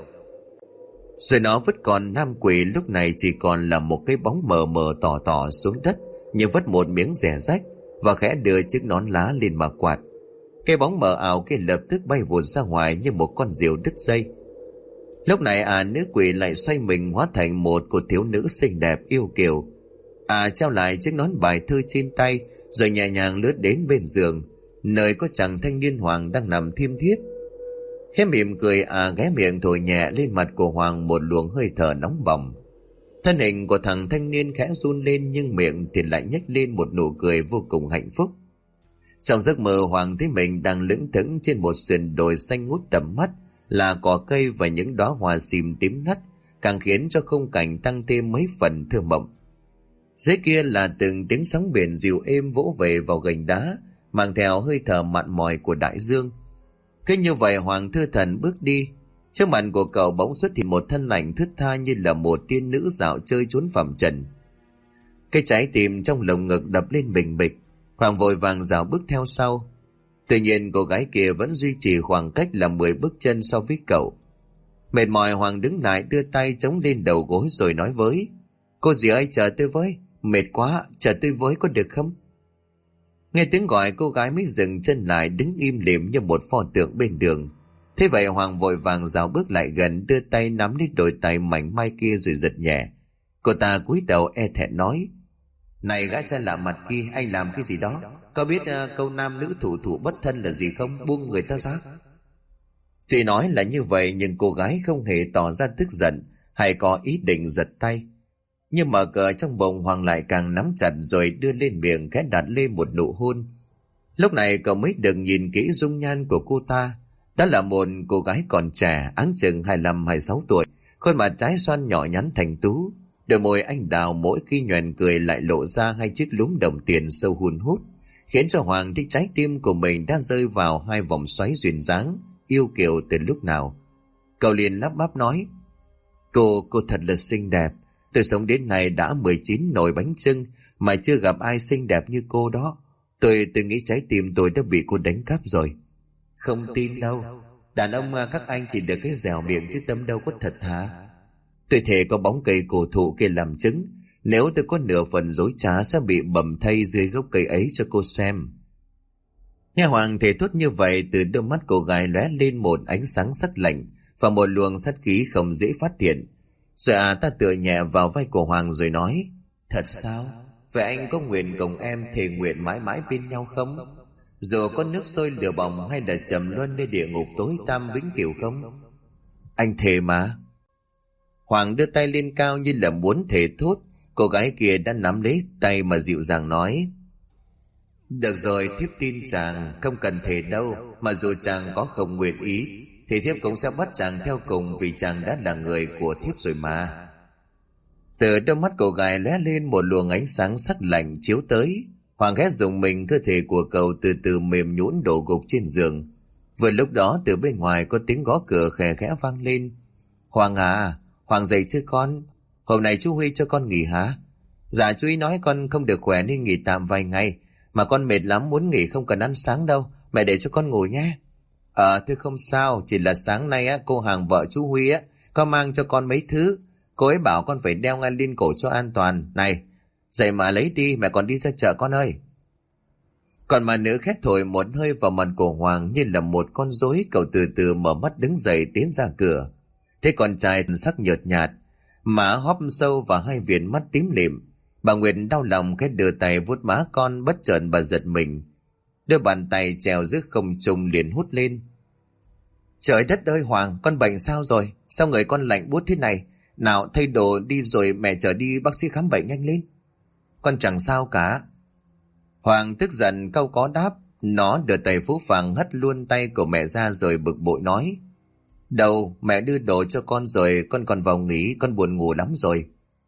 Rồi nó vứt con nam quỷ lúc này chỉ còn là một cái bóng mờ mờ tỏ tỏ xuống đất, như vứt một miếng rẻ rách, và khẽ đưa chiếc nón lá lên mà quạt. Cái bóng mờ ảo kia lập tức bay vụt ra ngoài như một con diều đứt dây. Lúc này nữ quỷ lại xoay mình hóa thành một cô thiếu nữ xinh đẹp yêu kiều. Treo lại chiếc nón bài thơ trên tay, rồi nhẹ nhàng lướt đến bên giường, nơi có chàng thanh niên Hoàng đang nằm thiêm thiếp. Khẽ mỉm cười, ghé miệng thổi nhẹ lên mặt của Hoàng một luồng hơi thở nóng bỏng. Thân hình của thằng thanh niên khẽ run lên, nhưng miệng thì lại nhếch lên một nụ cười vô cùng hạnh phúc. Trong giấc mơ, Hoàng thấy mình đang lững thững trên một sườn đồi xanh ngút tầm mắt, là cỏ cây và những đóa hoa sim tím ngắt, càng khiến cho khung cảnh tăng thêm mấy phần thơ mộng. Dưới kia là từng tiếng sóng biển dịu êm vỗ về vào gành đá, mang theo hơi thở mặn mòi của đại dương. Cứ như vậy Hoàng thư thần bước đi. Trước mặt của cậu bỗng xuất hiện một thân ảnh thướt tha như là một tiên nữ dạo chơi trốn phàm trần. Cái trái tim trong lồng ngực đập lên bình bịch. Hoàng vội vàng dạo bước theo sau. Tuy nhiên cô gái kia vẫn duy trì khoảng cách là 10 bước chân so với cậu. Mệt mỏi, Hoàng đứng lại đưa tay chống lên đầu gối rồi nói với: "Cô dì ơi, chờ tôi với, mệt quá, chờ tôi với có được không?" Nghe tiếng gọi, cô gái mới dừng chân lại, đứng im lìm như một pho tượng bên đường. Thế vậy Hoàng vội vàng dạo bước lại gần, đưa tay nắm lấy đôi tay mảnh mai kia rồi giật nhẹ. Cô ta cúi đầu e thẹn nói: "Này gã cha lạ mặt kia, anh làm cái gì đó? Có biết câu nam nữ thủ thủ bất thân là gì không? Buông người ta ra." Tuy nói là như vậy nhưng cô gái không hề tỏ ra tức giận hay có ý định giật tay. Nhưng mà cờ trong bụng Hoàng lại càng nắm chặt rồi đưa lên miệng khẽ đặt lên một nụ hôn. Lúc này cậu mới được nhìn kỹ dung nhan của cô ta. Đó là một cô gái còn trẻ, áng chừng 25-26 tuổi, khuôn mặt trái xoan nhỏ nhắn thành tú, đôi môi anh đào mỗi khi nhoẻn cười lại lộ ra hai chiếc lúm đồng tiền sâu hun hút, khiến cho Hoàng thấy trái tim của mình đã rơi vào hai vòng xoáy duyên dáng yêu kiều từ lúc nào. Cậu liền lắp bắp nói: Cô thật là xinh đẹp. Tôi sống đến nay đã 19 nồi bánh chưng mà chưa gặp ai xinh đẹp như cô đó. Tôi nghĩ trái tim tôi đã bị cô đánh cắp rồi." "Không tin đâu. Đàn ông các anh chỉ được cái dẻo miệng chứ tâm đâu có thật hả? Tôi thề có bóng cây cổ thụ kia làm chứng, nếu tôi có nửa phần dối trá sẽ bị bầm thây dưới gốc cây ấy cho cô xem." Nghe Hoàng thề thốt như vậy, từ đôi mắt cô gái lóe lên một ánh sáng sắc lạnh, và một luồng sát khí không dễ phát hiện. Rồi ta tựa nhẹ vào vai của Hoàng rồi nói: Thật sao? Vậy anh có nguyện cùng em thề nguyện mãi mãi bên nhau không? Dù có nước sôi lửa bỏng hay là trầm luân nơi địa ngục tối tăm vĩnh cửu không? Anh thề mà. Hoàng đưa tay lên cao như là muốn thề thốt. Cô gái kia đã nắm lấy tay mà dịu dàng nói: Được rồi, thiếp tin chàng, không cần thề đâu. Mà dù chàng có không nguyện ý thì thiếp cũng sẽ bắt chàng theo cùng, vì chàng đã là người của thiếp rồi mà. Từ đôi mắt cô gái lóe lên một luồng ánh sáng sắc lạnh chiếu tới. Hoàng ghé dùng mình, cơ thể của cậu từ từ mềm nhũn đổ gục trên giường. Vừa lúc đó từ bên ngoài có tiếng gõ cửa khẽ khẽ vang lên. Hoàng à, Hoàng dậy chưa con? Hôm nay chú Huy cho con nghỉ hả? Dạ chú ý nói con không được khỏe nên nghỉ tạm vài ngày. Mà con mệt lắm, muốn nghỉ không cần ăn sáng đâu. Mẹ để cho con ngủ nhé. Thưa không sao, chỉ là sáng nay cô hàng vợ chú Huy có mang cho con mấy thứ. Cô ấy bảo con phải đeo ngay lên cổ cho an toàn. Này, dậy mà lấy đi, mẹ còn đi ra chợ con ơi. Còn mà nữ khét thổi một hơi vào mặt của Hoàng như là một con rối. Cậu từ từ mở mắt đứng dậy tiến ra cửa. Thế con trai sắc nhợt nhạt, má hóp sâu và hai viền mắt tím lịm. Bà Nguyệt đau lòng cái đưa tay vuốt má con, bất chợt bà giật mình. Đôi bàn tay trèo giữa không trung liền hút lên. Trời đất ơi Hoàng, con bệnh sao rồi? Sao người con lạnh buốt thế này? Nào thay đồ đi rồi mẹ chở đi bác sĩ khám bệnh nhanh lên. Con chẳng sao cả. Hoàng tức giận cau có đáp. Nó đưa tay phũ phàng hất luôn tay của mẹ ra rồi bực bội nói: Đâu, mẹ đưa đồ cho con rồi, con còn vào nghỉ, con buồn ngủ lắm rồi.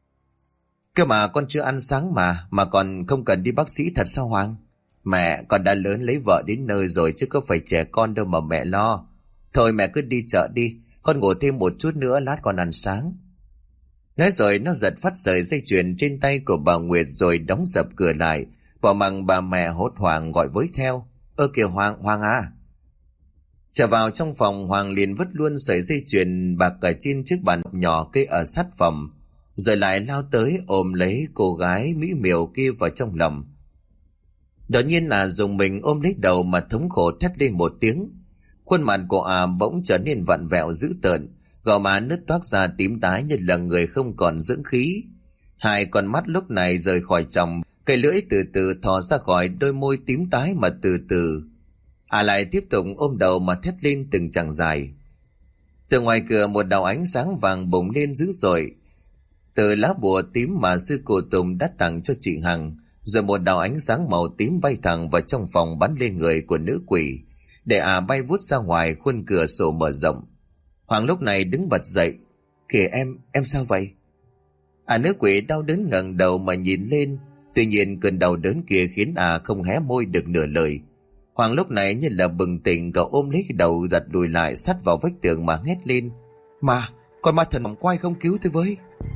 Cơ mà con chưa ăn sáng mà còn không cần đi bác sĩ thật sao Hoàng? Mẹ, con đã lớn lấy vợ đến nơi rồi chứ có phải trẻ con đâu mà mẹ lo. Thôi mẹ cứ đi chợ đi, con ngủ thêm một chút nữa lát con ăn sáng. Nói rồi nó giật phắt sợi dây chuyền trên tay của bà Nguyệt rồi đóng sập cửa lại. Bỏ mặc bà mẹ hốt hoảng gọi với theo: Ơ kìa Hoàng à. Trở vào trong phòng, Hoàng liền vứt luôn sợi dây chuyền bạc ở trên chiếc bàn nhỏ cây ở sát phòng, rồi lại lao tới ôm lấy cô gái mỹ miều kia vào trong lòng. Đột nhiên dùng mình ôm lấy đầu mà thống khổ thét lên một tiếng. Khuôn mặt của bỗng trở nên vặn vẹo dữ tợn, gò má nứt toác ra tím tái như là người không còn dưỡng khí. Hai con mắt lúc này rời khỏi tròng, cây lưỡi từ từ thò ra khỏi đôi môi tím tái mà từ từ lại tiếp tục ôm đầu mà thét lên từng chàng dài. Từ ngoài cửa một đạo ánh sáng vàng bùng lên dữ dội, từ lá bùa tím mà sư cô Tùng đã tặng cho chị Hằng. Rồi một đạo ánh sáng màu tím bay thẳng vào trong phòng, bắn lên người của nữ quỷ, để bay vút ra ngoài khuôn cửa sổ mở rộng. Hoàng lúc này đứng bật dậy: Kìa em sao vậy? Nữ quỷ đau đớn ngẩng đầu mà nhìn lên. Tuy nhiên cơn đau đớn kia khiến không hé môi được nửa lời. Hoàng lúc này như là bừng tỉnh, cậu ôm lấy đầu giật lùi lại sát vào vách tường mà hét lên: Mà, con ma thần quay không cứu tôi với.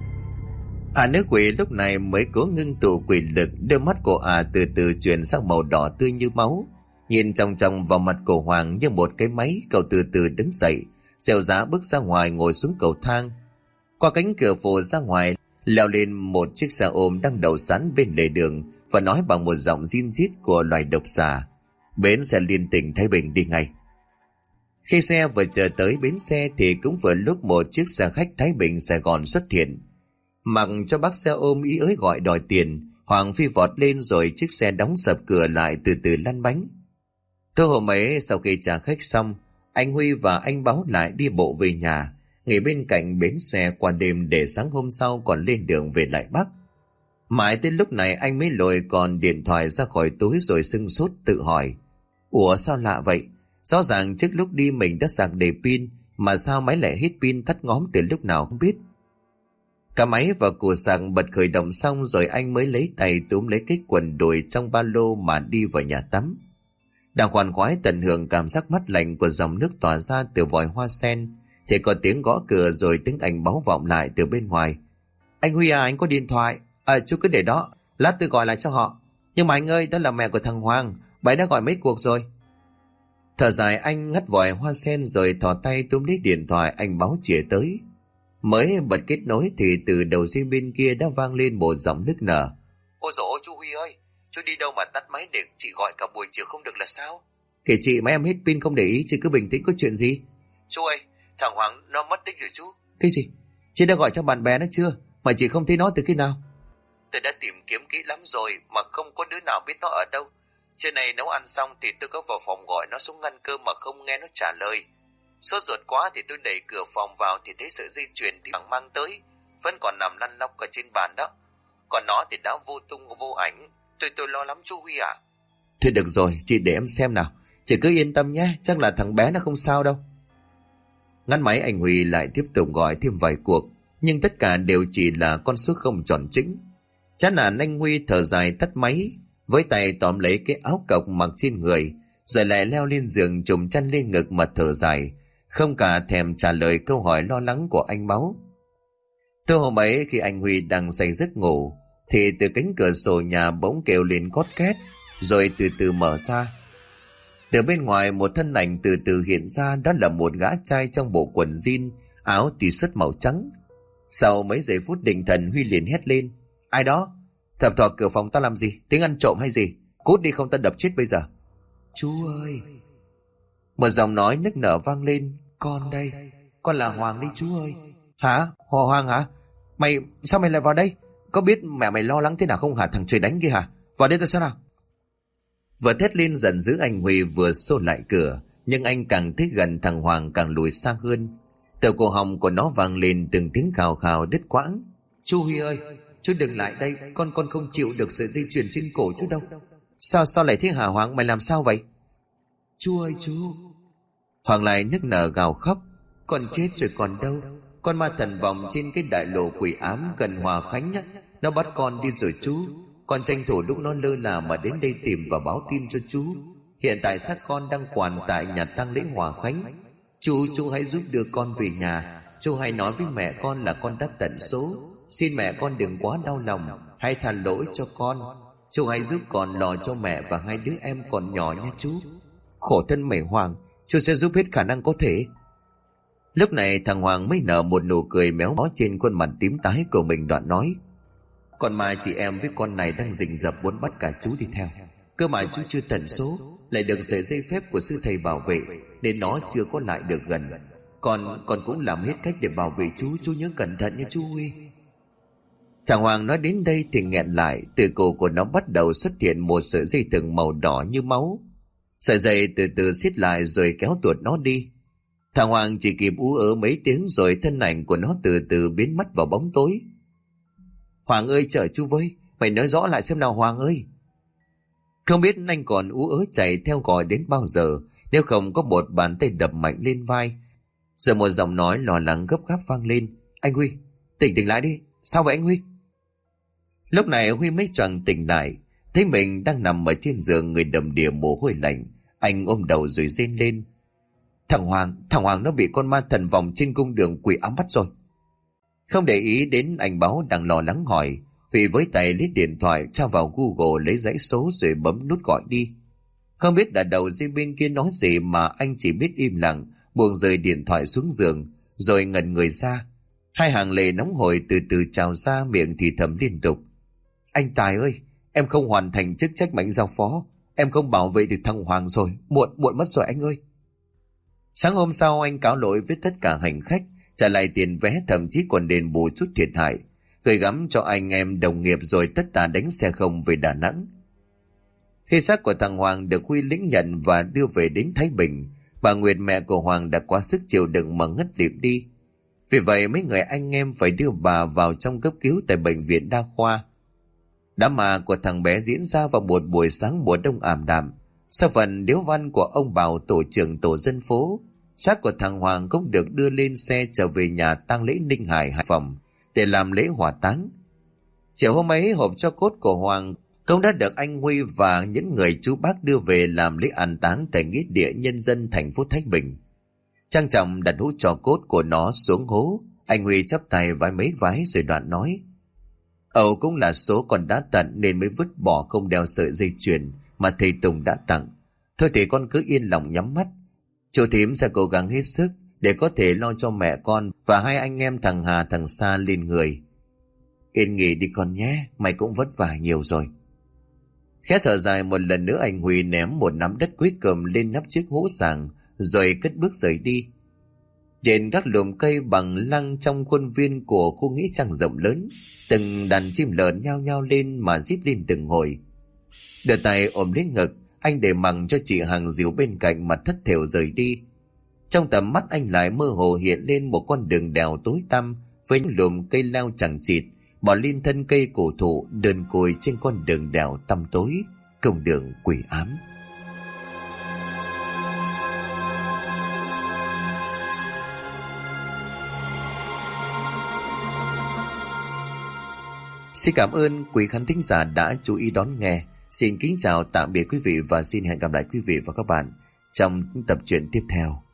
Nữ quỷ lúc này mới cố ngưng tụ quỷ lực, đôi mắt của từ từ chuyển sang màu đỏ tươi như máu. Nhìn chòng chòng vào mặt của Hoàng như một cái máy, cậu từ từ đứng dậy, xèo giá bước ra ngoài ngồi xuống cầu thang. Qua cánh cửa phù ra ngoài, leo lên một chiếc xe ôm đang đậu sẵn bên lề đường và nói bằng một giọng rin rít của loài độc xà: Bến xe Liên Tỉnh Thái Bình đi ngay. Khi xe vừa chờ tới bến xe thì cũng vừa lúc một chiếc xe khách Thái Bình Sài Gòn xuất hiện. Mặc cho bác xe ôm ý ới gọi đòi tiền, Hoàng phi vọt lên rồi chiếc xe đóng sập cửa lại từ từ lăn bánh. Tối hôm ấy sau khi trả khách xong, anh Huy và anh Báo lại đi bộ về nhà, nghỉ bên cạnh bến xe qua đêm để sáng hôm sau còn lên đường về lại Bắc. Mãi tới lúc này anh mới lôi còn điện thoại ra khỏi túi rồi sưng sốt tự hỏi: Ủa sao lạ vậy? Rõ ràng trước lúc đi mình đã sạc đầy pin, mà sao máy lại hết pin tắt ngóm từ lúc nào không biết. Cả máy và củ sạc bật khởi động xong rồi anh mới lấy tay túm lấy cái quần đùi trong ba lô mà đi vào nhà tắm. Đang khoan khoái tận hưởng cảm giác mát lạnh của dòng nước tỏa ra từ vòi hoa sen thì có tiếng gõ cửa rồi tiếng anh Báo vọng lại từ bên ngoài: Anh Huy à, anh có điện thoại. Chú cứ để đó, lát tôi gọi lại cho họ. Nhưng mà anh ơi, đó là mẹ của thằng Hoàng, bà ấy đã gọi mấy cuộc rồi. Thở dài anh ngắt vòi hoa sen rồi thò tay túm lấy điện thoại anh Báo chìa tới. Mới bật kết nối thì từ đầu dây bên kia đã vang lên một giọng nức nở: Ôi dồi ôi chú Huy ơi, chú đi đâu mà tắt máy để chị gọi cả buổi chiều không được là sao? Kể chị mà em hết pin không để ý, chị cứ bình tĩnh, có chuyện gì? Chú ơi, Thằng Hoàng nó mất tích rồi chú. Cái gì? Chị đã gọi cho bạn bè nó chưa? Mà chị không thấy nó từ khi nào? Tôi đã tìm kiếm kỹ lắm rồi mà không có đứa nào biết nó ở đâu. Trưa nay nấu ăn xong thì tôi có vào phòng gọi nó xuống ngăn cơm mà không nghe nó trả lời. Sốt ruột quá thì tôi đẩy cửa phòng vào thì thấy sợi dây chuyền thì Hoàng mang tới vẫn còn nằm lăn lóc ở trên bàn đó. Còn nó thì đã vô tung vô ảnh. Tôi lo lắm chú Huy ạ. Thôi được rồi, chị để em xem nào. Chị cứ yên tâm nhé, chắc là thằng bé nó không sao đâu. Ngắt máy, anh Huy lại tiếp tục gọi thêm vài cuộc, nhưng tất cả đều chỉ là con số không tròn chỉnh. Chán nản, anh Huy thở dài tắt máy, với tay tóm lấy cái áo cộc mặc trên người, rồi lại leo lên giường trùm chăn lên ngực mà thở dài, không cả thèm trả lời câu hỏi lo lắng của anh Máu. Tối hôm ấy khi anh Huy đang say giấc ngủ, thì từ cánh cửa sổ nhà bỗng kêu lên cót két, rồi từ từ mở ra. Từ bên ngoài một thân ảnh từ từ hiện ra, đó là một gã trai trong bộ quần jean, áo t-shirt màu trắng. Sau mấy giây phút định thần, Huy liền hét lên: Ai đó? Thập thò cửa phòng ta làm gì? Tính ăn trộm hay gì? Cút đi không ta đập chết bây giờ. Chú ơi! Một giọng nói nức nở vang lên: Con đây, con là Hoàng đây chú ơi. Hả? Hoàng hả? Sao mày lại vào đây? Có biết mẹ mày lo lắng thế nào không hả? Thằng trời đánh kia hả? Vào đây ta xem nào. Vừa thét lên giận dữ, anh Huy vừa xô lại cửa, nhưng anh càng thấy gần thằng Hoàng càng lùi xa hơn. Từ cổ họng của nó vang lên từng tiếng khào khào đứt quãng. Chú Huy ơi, chú đừng lại đây, con không chịu được sợi dây chuyền trên cổ chú đâu. Sao lại thế hả Hoàng? Mày làm sao vậy? Chú ơi chú! Hoàng lại nức nở gào khóc. Con chết rồi còn đâu. Con ma thần vòng trên cái đại lộ quỷ ám gần Hòa Khánh á, nó bắt con đi rồi chú. Con tranh thủ lúc nó lơ là mà đến đây tìm và báo tin cho chú. Hiện tại xác con đang quản tại nhà tang lễ Hòa Khánh. Chú hãy giúp đưa con về nhà. Chú hãy nói với mẹ con là con đã tận số. Xin mẹ con đừng quá đau lòng, hãy tha lỗi cho con. Chú hãy giúp con lo cho mẹ và hai đứa em còn nhỏ nha chú. Khổ thân mày Hoàng, chú sẽ giúp hết khả năng có thể. Lúc này thằng Hoàng mới nở một nụ cười méo mó trên khuôn mặt tím tái của mình, đoạn nói: Còn mà chị em với con này đang rình rập muốn bắt cả chú đi theo. Cơ mà chú chưa tận số, lại được sợi dây phép của sư thầy bảo vệ, nên nó chưa có lại được gần. Con cũng làm hết cách để bảo vệ chú nhớ cẩn thận nha chú Huy. Thằng Hoàng nói đến đây thì nghẹn lại, từ cổ của nó bắt đầu xuất hiện một sợi dây thừng màu đỏ như máu. Sợi dây từ từ siết lại rồi kéo tuột nó đi. Thằng Hoàng chỉ kịp ú ớ mấy tiếng rồi thân ảnh của nó từ từ biến mất vào bóng tối. Hoàng ơi, chờ chú với, mày nói rõ lại xem nào Hoàng ơi. Không biết anh còn ú ớ chạy theo gọi đến bao giờ, nếu không có một bàn tay đập mạnh lên vai, rồi một giọng nói lo lắng gấp gáp vang lên: Anh Huy, tỉnh lại đi. Sao vậy anh Huy? Lúc này Huy mới choàng tỉnh lại, thấy mình đang nằm ở trên giường, người đầm đìa mồ hôi lạnh. Anh ôm đầu rồi rên lên: Thằng Hoàng nó bị con ma thần vòng trên cung đường quỷ ám bắt rồi. Không để ý đến anh Báo đang lo lắng hỏi, Huy với tay lấy điện thoại tra vào Google lấy dãy số rồi bấm nút gọi đi. Không biết đã đầu dây bên kia nói gì mà anh chỉ biết im lặng buông rơi điện thoại xuống giường, rồi ngẩn người ra. Hai hàng lệ nóng hổi từ từ trào ra, miệng thì thầm liên tục: Anh Tài ơi, em không hoàn thành chức trách mà anh giao phó, em không bảo vệ được thằng Hoàng rồi, muộn mất rồi anh ơi. Sáng hôm sau anh cáo lỗi với tất cả hành khách, trả lại tiền vé, thậm chí còn đền bù chút thiệt hại, gửi gắm cho anh em đồng nghiệp, rồi tất tả đánh xe không về Đà Nẵng. Khi xác của thằng Hoàng được Huy lĩnh nhận và đưa về đến Thái Bình, bà Nguyệt, mẹ của Hoàng, đã quá sức chịu đựng mà ngất lịm đi. Vì vậy mấy người anh em phải đưa bà vào trong cấp cứu tại bệnh viện đa khoa. Đám ma của thằng bé diễn ra vào một buổi sáng mùa đông ảm đạm. Sau phần điếu văn của ông Bảo, tổ trưởng tổ dân phố, xác của thằng Hoàng cũng được đưa lên xe trở về nhà tang lễ Ninh Hải, Hải Phòng để làm lễ hỏa táng. Chiều hôm ấy, hộp tro cốt của Hoàng cũng đã được anh Huy và những người chú bác đưa về làm lễ an táng tại nghĩa địa nhân dân thành phố Thái Bình. Trang trọng đặt hũ tro cốt của nó xuống hố, anh Huy chắp tay vái mấy vái rồi đoạn nói: Âu cũng là số con đã tận nên mới vứt bỏ không đeo sợi dây chuyền mà thầy Tùng đã tặng. Thôi thì con cứ yên lòng nhắm mắt. Chú thím sẽ cố gắng hết sức để có thể lo cho mẹ con và hai anh em thằng Hà thằng Sa lên người. Yên nghỉ đi con nhé, mày cũng vất vả nhiều rồi. Khẽ thở dài một lần nữa, anh Huy ném một nắm đất cuối cùng lên nắp chiếc hũ sàng rồi cất bước rời đi. Trên các lùm cây bằng lăng trong khuôn viên của khu nghĩa trang rộng lớn, từng đàn chim lợn nhao nhao lên mà rít lên từng hồi. Đưa tay ôm lấy ngực, anh để mặc cho chị Hằng dìu bên cạnh mà thất thểu rời đi. Trong tầm mắt anh lại mơ hồ hiện lên một con đường đèo tối tăm với những lùm cây leo chằng chịt bỏ lên thân cây cổ thụ đơn côi trên con đường đèo tăm tối, công đường quỷ ám. Xin cảm ơn quý khán thính giả đã chú ý đón nghe. Xin kính chào tạm biệt quý vị và xin hẹn gặp lại quý vị và các bạn trong tập truyện tiếp theo.